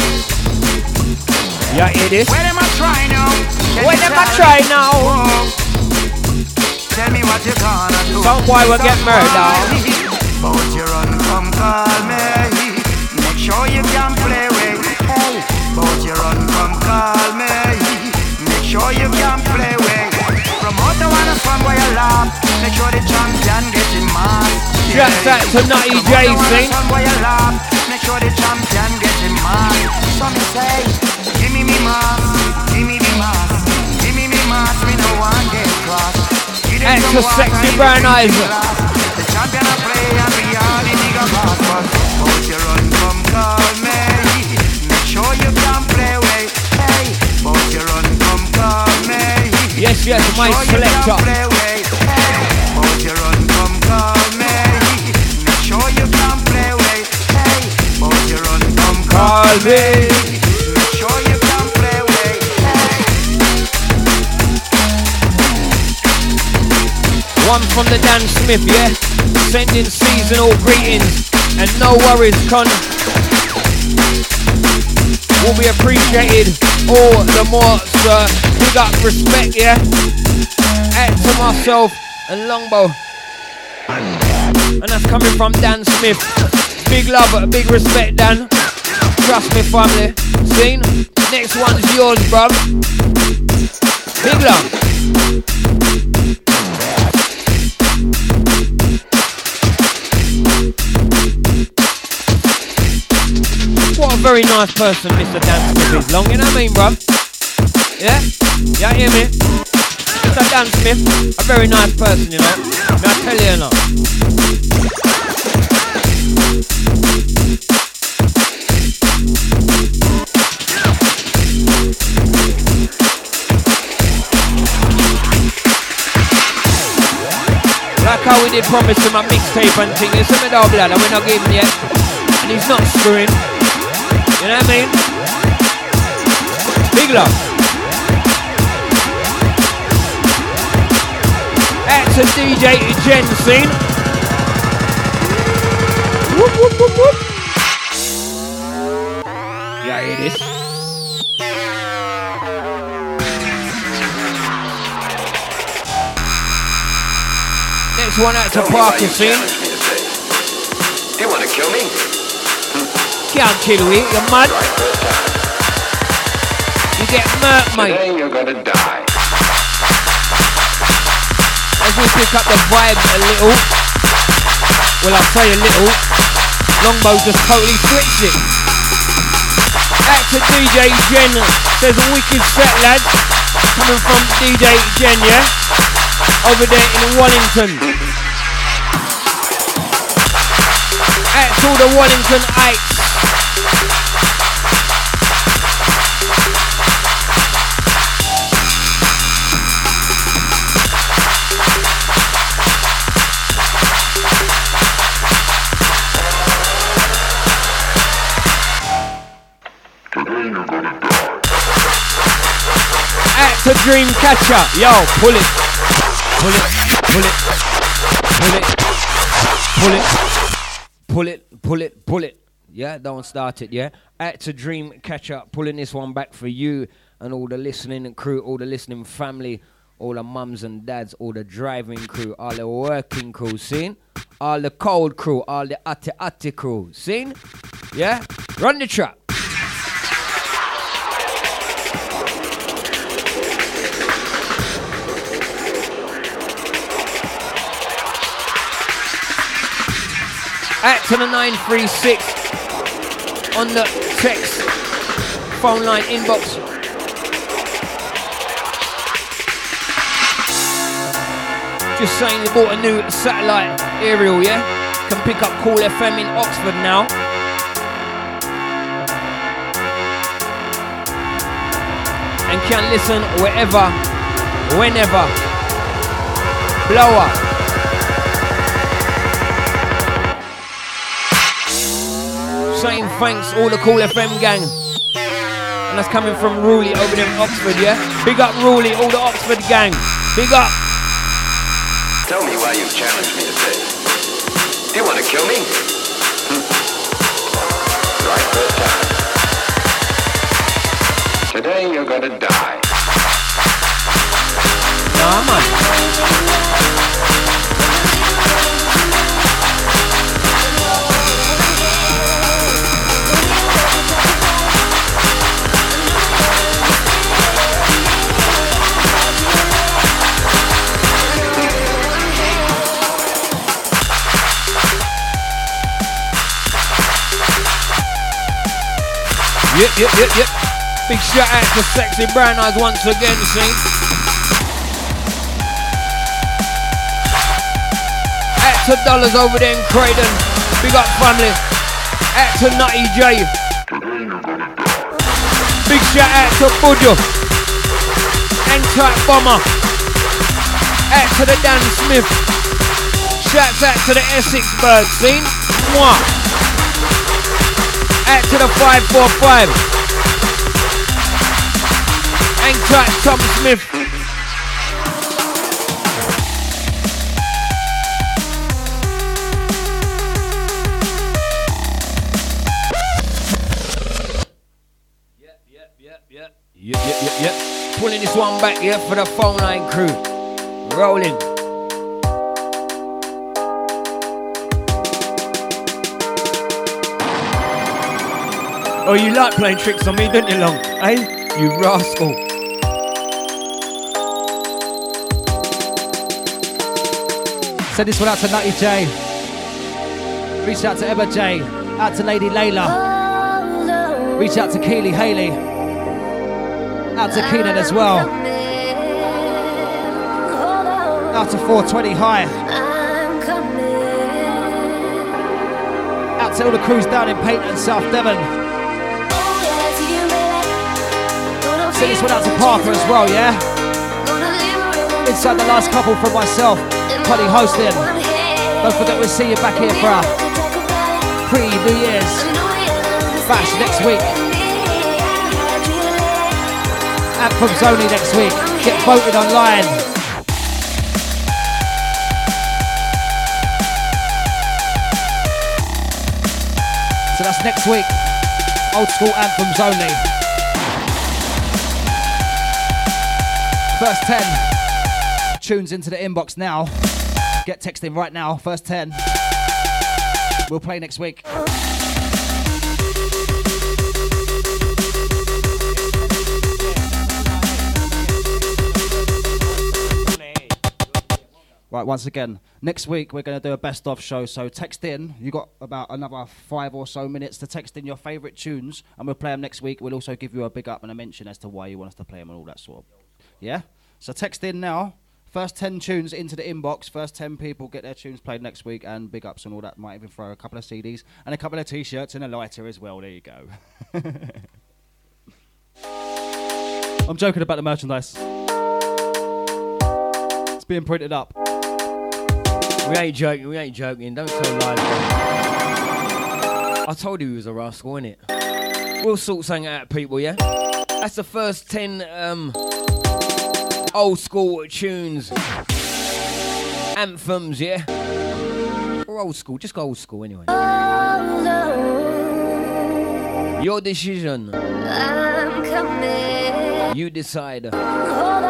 Yeah, it is. Where them a try now? Can Where you them a tell try me? now? Whoa. Tell me what you gonna do. Some boy will get murdered. But you run, come call me. Make sure you can play with. Hey, but you run, come call me. Make sure you can play with. Promoter wanna fun where you laugh. Make sure the champion get him mad. Just that to Nutty J, see? Make sure the champion get him mad. So me say, give me mass, give me the mass, give me mass. We no one get cross. Give them Extra some water sexy in the brown eyes. drinking glass. The champion a play and we all the nigga boss. But out you run, come call me. Make sure you can play way. Hey, out you run, come call me. Yes, yes, my Make sure you can selector. play way. Hey, out you run, come call me. Make sure you can play way. Hey, out you run, come Call me. Make sure you can play way. Hey. One from the Dan Smith, yeah? Sending seasonal greetings. And no worries, con. Will be appreciated all the more, sir. Big up, respect, yeah? Out to myself and Longbow. And that's coming from Dan Smith. Big love, big respect, Dan. Trust me, family. Seen? Next one's yours, bruv. Big love. What a very nice person Mr. Dan Smith is. Long, you know what I mean, bruv? Yeah? Yeah, hear me? Mr. Dan Smith, a very nice person, you know. May I tell you now? Like how we did promise him a mixtape and thing. It's a middle blood and we're not giving yet. And he's not screwing. You know what I mean? Big love. That's a DJ Jen scene. Whoop, whoop, whoop, whoop. Yeah, it is. Next one out to Parker scene. Do you want to kill me? Can't kill you, you're mad. You get murked, mate. Today you're gonna die. As we pick up the vibe a little, well I'll say a little, Longbow just totally switched it. Out to DJ Jen, there's a wicked set, lads, coming from DJ Jen, yeah? Over there in Wallington. Out to all the Wallington Heights. To Dreamcatcher, yo, pull it, pull it, pull it, pull it, pull it, pull it, pull it, pull it. Yeah, don't start it, yeah. At to Dreamcatcher, pulling this one back for you and all the listening crew, all the listening family, all the mums and dads, all the driving crew, all the working crew, seen? All the cold crew, all the ati crew, seen? Yeah, run the track. At to the 936 on the text phone line inbox. Just saying you bought a new satellite aerial, yeah? Can pick up Cool FM in Oxford now. And can listen wherever, whenever. Blower. Saying thanks all the Cool FM gang. And that's coming from Ruley over there in Oxford, yeah? Big up Ruley, all the Oxford gang. Big up. Tell me why you challenged me today. Do you want to kill me? Right first time. Today you're gonna die. Nah, man. Yep. Big shout out to Sexy Brown Eyes once again, see? Out to Dollars over there in Croydon. Big up family. Out to Nutty J. Big shout out to Bujo. Hang tight bomber. Out to the Dan Smith. Shouts out to the Essex bird, see? Mwah. Out to the 545. Hang tight, Tom Smith. Yep. Pulling this one back here for the phone line crew. Rolling. Oh, you like playing tricks on me, don't you, Long? Eh? You rascal. Send this one out to Nutty J. Reach out to Emma J. Out to Lady Layla. Reach out to Keely Haley. Out to Keenan as well. Out to 420 High. Out to all the crews down in Payton, South Devon. Send this one out to Parker as well, yeah? Inside the last couple from myself, Connie hosting. Don't forget we'll see you back here for our pre-New Year's bash next week. Anthems only next week. Get voted online. So that's next week. Old school anthems only. First 10 tunes into the inbox now. Get texting right now. First 10. We'll play next week. Right, once again, next week we're going to do a best of show, so text in. You got about another 5 or so minutes to text in your favourite tunes, and we'll play them next week. We'll also give you a big up and a mention as to why you want us to play them and all that sort of. Yeah? So text in now. First 10 tunes into the inbox. First 10 people get their tunes played next week, and big ups and all that. Might even throw a couple of CDs and a couple of T-shirts and a lighter as well. There you go. I'm joking about the merchandise. It's being printed up. We ain't joking, don't tell lies. I told you he was a rascal, innit? We'll sort something out, people, yeah? That's the first 10 old school tunes. Anthems, yeah? Or old school, just go old school anyway. Your decision. I'm coming. You decide. Hold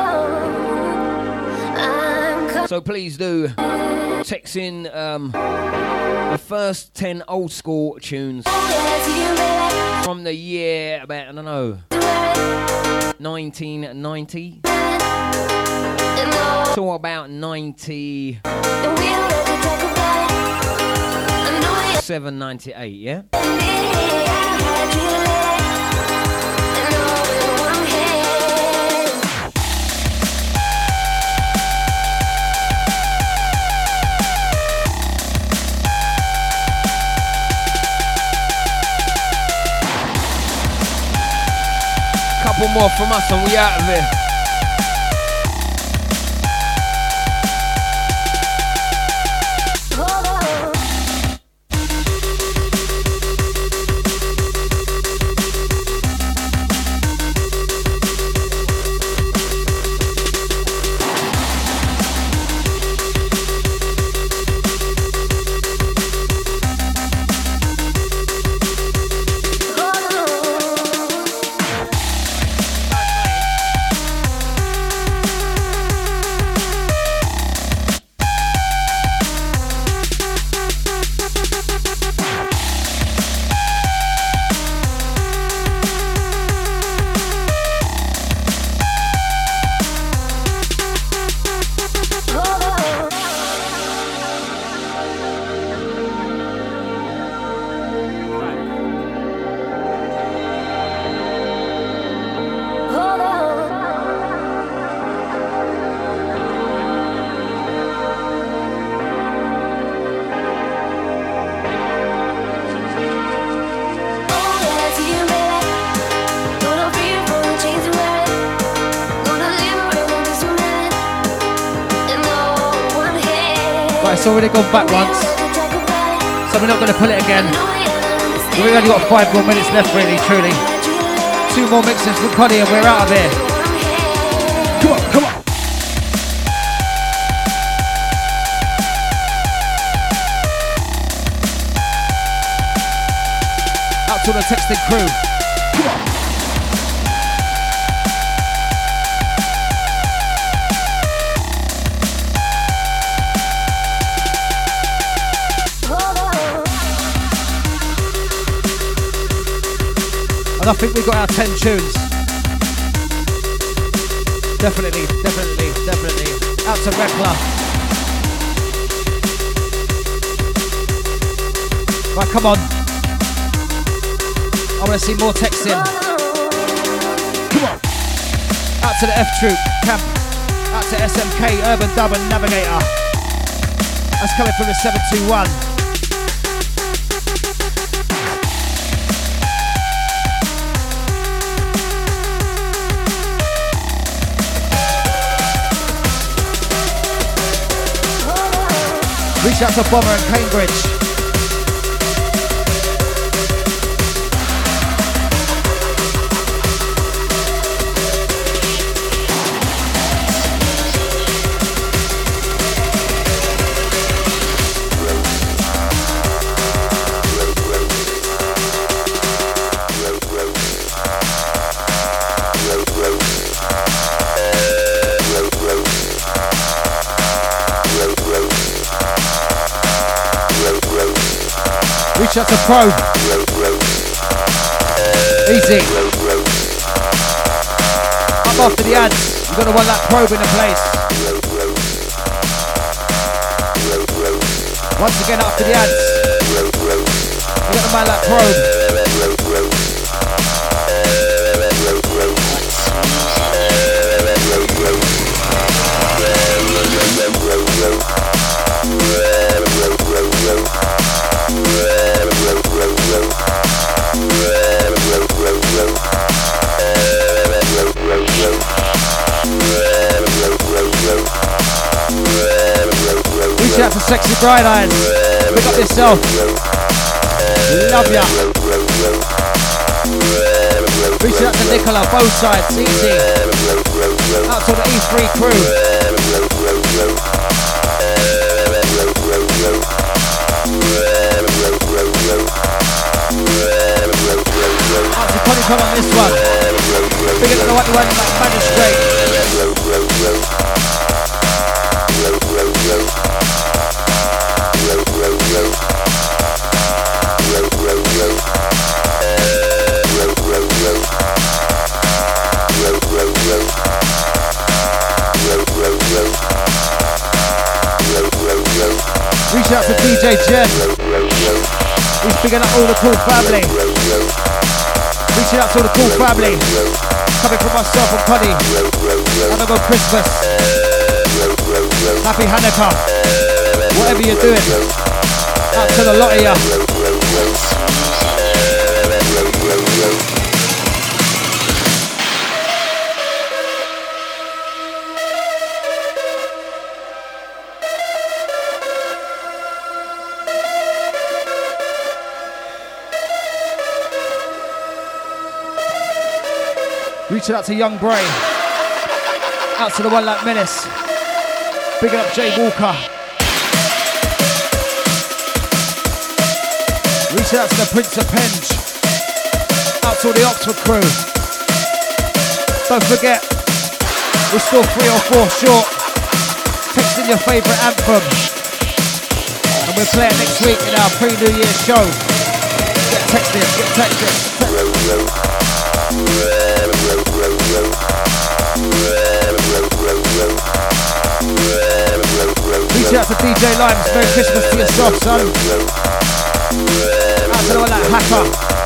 on. So please do text in the first 10 old school tunes from the year about, I don't know, 1990 to about 97, 98, yeah? Couple more from us and we out of here. It's already gone back once, so we're not going to pull it again. We've only got 5 more minutes left, really, truly. 2 more mixes from Connie and we're out of here. Come on, come on. Out to the texting crew. Come on. I think we got our 10 tunes. Definitely. Out to Rekla. Right, come on. I want to see more texting. Come on. Out to the F Troop camp. Out to SMK, Urban Dub and Navigator. That's coming from the 721. Reach out to Bomber and Cambridge. Reach out to Probe. Easy. Up after the ads. We've got the one like Probe in the place. Once again after the ads. We've got the man like Probe. Reach out to Sexy Bright Eyes. Pick up yourself. Love ya. Reach out to Nicola, both sides, easy. Out to the E3 crew. Out to Connie Con on this one. Big up the one like Magistrate. Reach out to DJ Jen. He's picking up all the cool family. Reaching out to all the cool family. Coming from myself and Connie. Have a good Christmas. Happy Hanukkah. Whatever you're doing. Out to the lot of ya. Reaching out to Young Bray. Out to the one like Menace. Big up Jay Walker. Reaching out to the Prince of Penge. Out to all the Oxford crew. Don't forget, we're still 3 or 4 short. Text in your favourite anthem. And we'll play it next week in our pre-New Year show. Get texted. Reach out to DJ Limes, Merry Christmas to yourself, son. Out to the one like Hacker.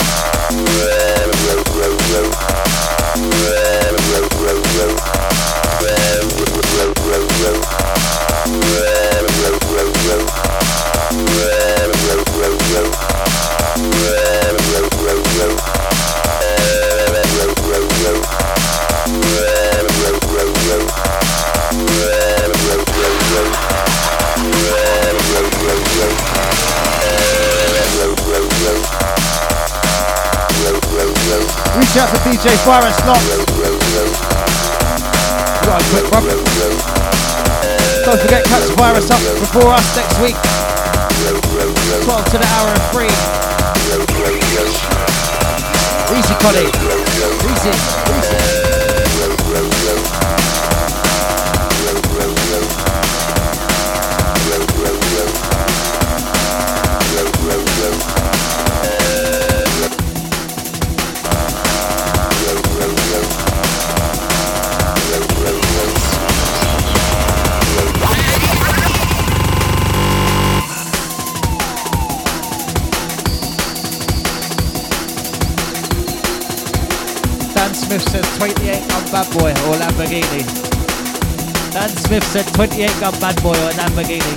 Reach out to DJ Fire and Slot. Got a quick bump. Don't forget, catch Virus up before us next week. 12 to the hour and 3. Easy, Connie. Easy. says 28 gun bad boy or Lamborghini. Dan Smith said 28 gun bad boy or Lamborghini.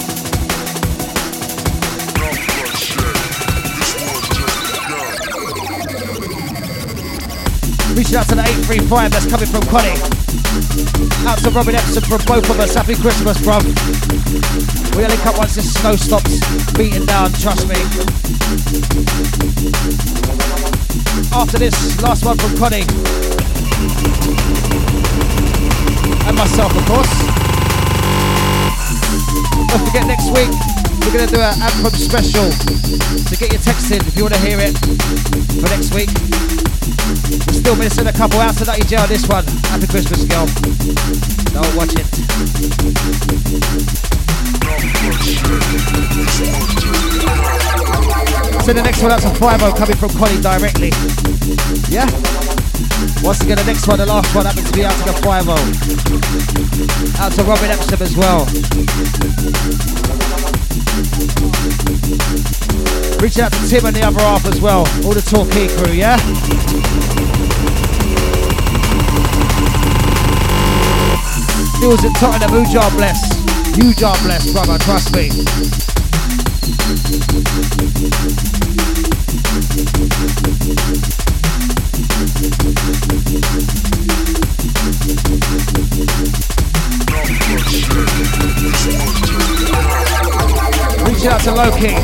Reaching out to the 835 that's coming from Connie. Out to Robin Epsom from both of us. Happy Christmas, bruv. We'll link up once this snow stops beating down, trust me. After this, last one from Connie. And myself, of course. Don't forget, next week, we're going to do an anthem special. So get your text in if you want to hear it for next week. We're still missing a couple. Out to Nutty J on this one. Happy Christmas, girl. Don't watch it. So the next one out to 5-0 coming from Connie directly. Yeah? Once again, the next one, the last one happens to be out to the 5-0. Out to Robin Epsom as well. Reaching out to Tim and the other half as well. All the Torquay crew, yeah? Deals at Tottenham, Ujar bless. Ujar bless, brother, trust me. Reaching out to Loki.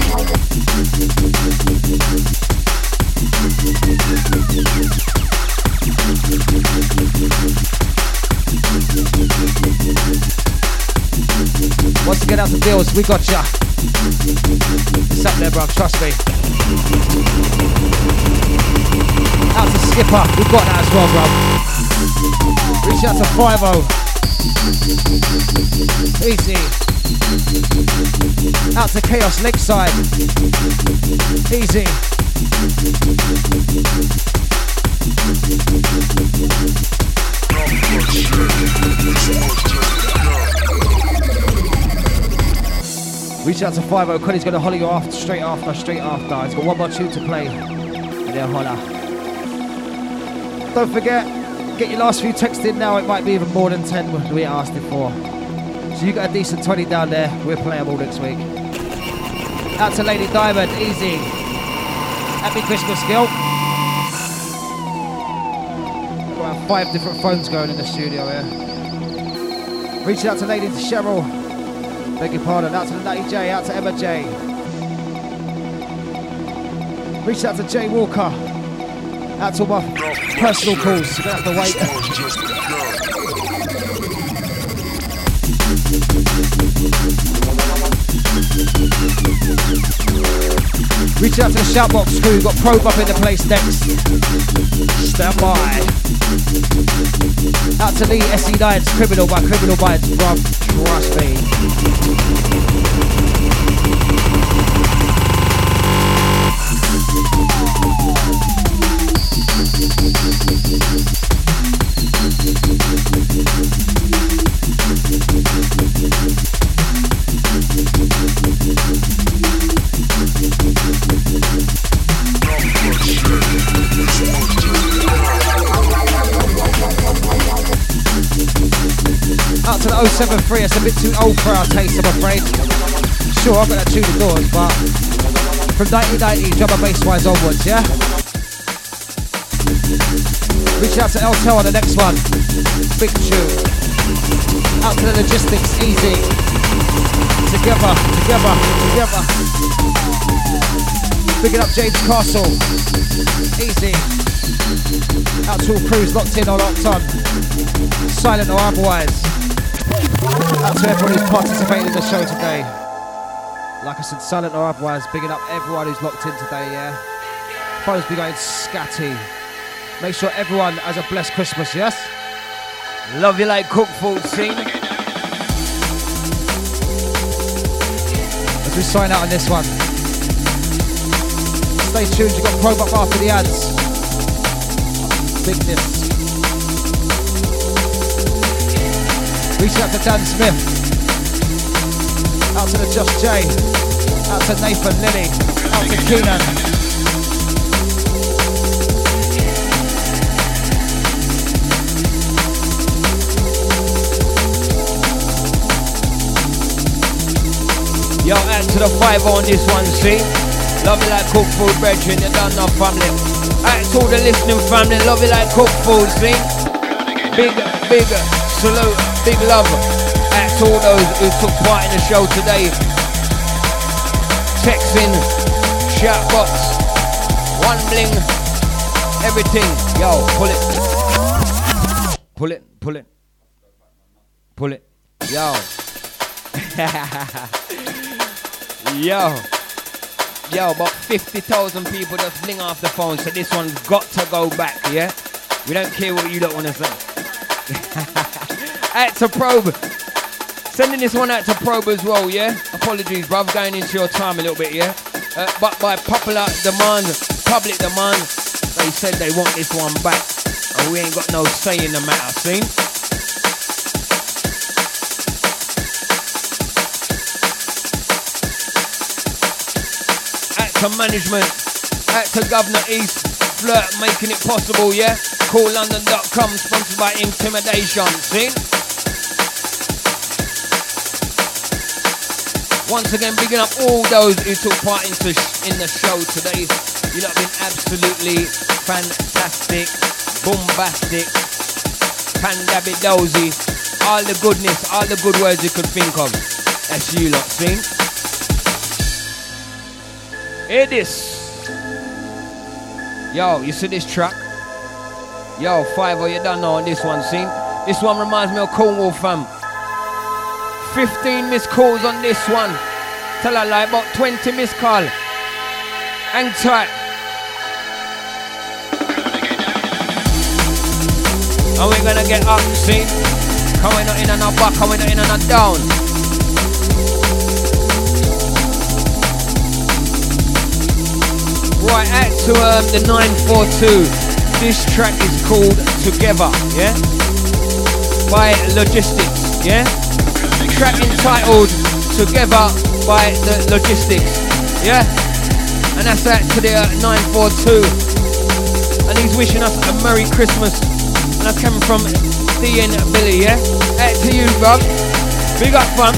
Once again out to Deals, we got ya. It's up there, bruv, trust me. Out to Skipper, we got that as well, bruv. Reach out to 5-0. Easy. Out to Chaos Lakeside. Easy. Reach out to 5-0. Connie's going to holler you after, straight after. He's got one more tune to play. And they'll holler. Don't forget, get your last few texts in now. It might be even more than 10 we asked it for. So you got a decent 20 down there. We're playing all next week. Out to Lady Diamond. Easy. Happy Christmas, girl. We've got 5 different phones going in the studio here. Reaching out to Lady Cheryl. Beg your pardon. Out to the Nutty J. Out to Emma J. Reach out to Jay Walker. Out to my personal calls. You don't have to wait. Reach out to the Shoutbox crew. Got Probe up in the place next. Stand by. Out to Lee SE9's Criminal by Criminal Minds, bruv. Trust me. Out to the 073, it's a bit too old for our taste, I'm afraid. Sure, I've got that tune the doors, but from 1990, drum and bass wise onwards, yeah? Reach out to El Tel on the next one. Big tune. Out to the Logistics, easy. Together. Picking up James Castle. Easy. Out to all crews locked in or locked on. Silent or otherwise. Out to everyone who's participated in the show today. Like I said, silent or otherwise, bigging up everyone who's locked in today, yeah? Phones be going scatty. Make sure everyone has a blessed Christmas, yes? Love you like cook food, see? As we sign out on this one. Stay tuned, you've got Probe up after the ads. Bigness. Reach out to Dan Smith. Out to the Just J. Out to Nathan Lilly. Out to Keenan. Yo, add to the 5 on this one, see? Love it like cook food, brethren, you don't know family. Add to all the listening family, love it like cook food, see? Big salute, big love. Add to all those who took part in the show today. Texting, shout box, one bling, everything. Yo, pull it. Pull it, pull it. Pull it. Yo. Yo, about 50,000 people just fling off the phone, so this one's got to go back, yeah? We don't care what you don't want to say. Out to Probe. Sending this one out to Probe as well, yeah? Apologies, bruv, going into your time a little bit, yeah? But by popular demand, public demand, they said they want this one back. And we ain't got no say in the matter, see? Out to management, out to Governor East, Flirt making it possible, yeah? CallLondon.com, sponsored by Intimidation, see? Once again, bigging up all those who took part in the show today. You lot have been absolutely fantastic, bombastic, pandabidozy, all the goodness, all the good words you could think of. That's you lot, see? Hear this. Yo, you see this track? Yo, 5 you don't know on this one, see? This one reminds me of Cornwall, fam. 15 missed calls on this one. Tell her like about 20 missed call. Hang tight. And we're gonna get up, see? Coming not in and not back, coming not in and not down. Right, out to the 942. This track is called Together, yeah? By Logistics, yeah? Track entitled Together by the Logistics, yeah? And that's out to the 942. And he's wishing us a Merry Christmas. And that's coming from D and Billy, yeah? Out to you, bruv. Big up, fam.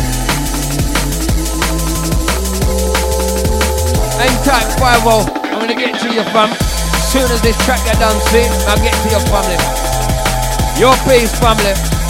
Hang tight, 5-0. I'm gonna get to your fam. As soon as this track get done, see? I'll get to your family. Your peace, family.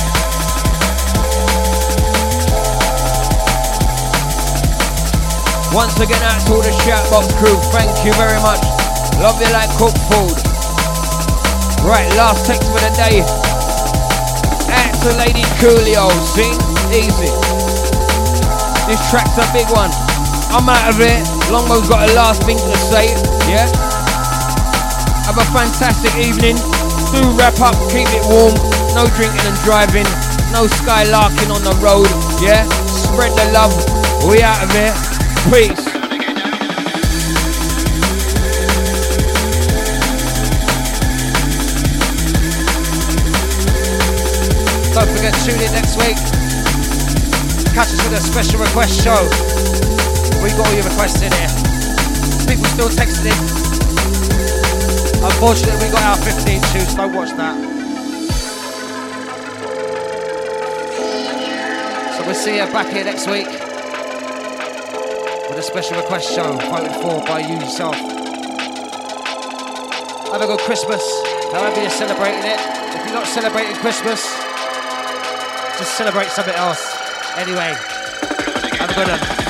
Once again, out to all the Shoutbox crew, thank you very much. Love you like cooked food. Right, last text for the day. Out to Lady Coolio, see? Easy. This track's a big one. I'm out of it. Longo's got a last thing to say, yeah? Have a fantastic evening. Do wrap up, keep it warm. No drinking and driving. No skylarking on the road, yeah? Spread the love. We out of here. Peace. Don't forget to tune in next week. Catch us with a special request show. We got all your requests in here. People still texting in. Unfortunately, we got our 15 shoots. Don't watch that. So we'll see you back here next week with a special request show voted for by you yourself. Have a good Christmas, however you're celebrating it. If you're not celebrating Christmas, just celebrate something else. Anyway, have a good one.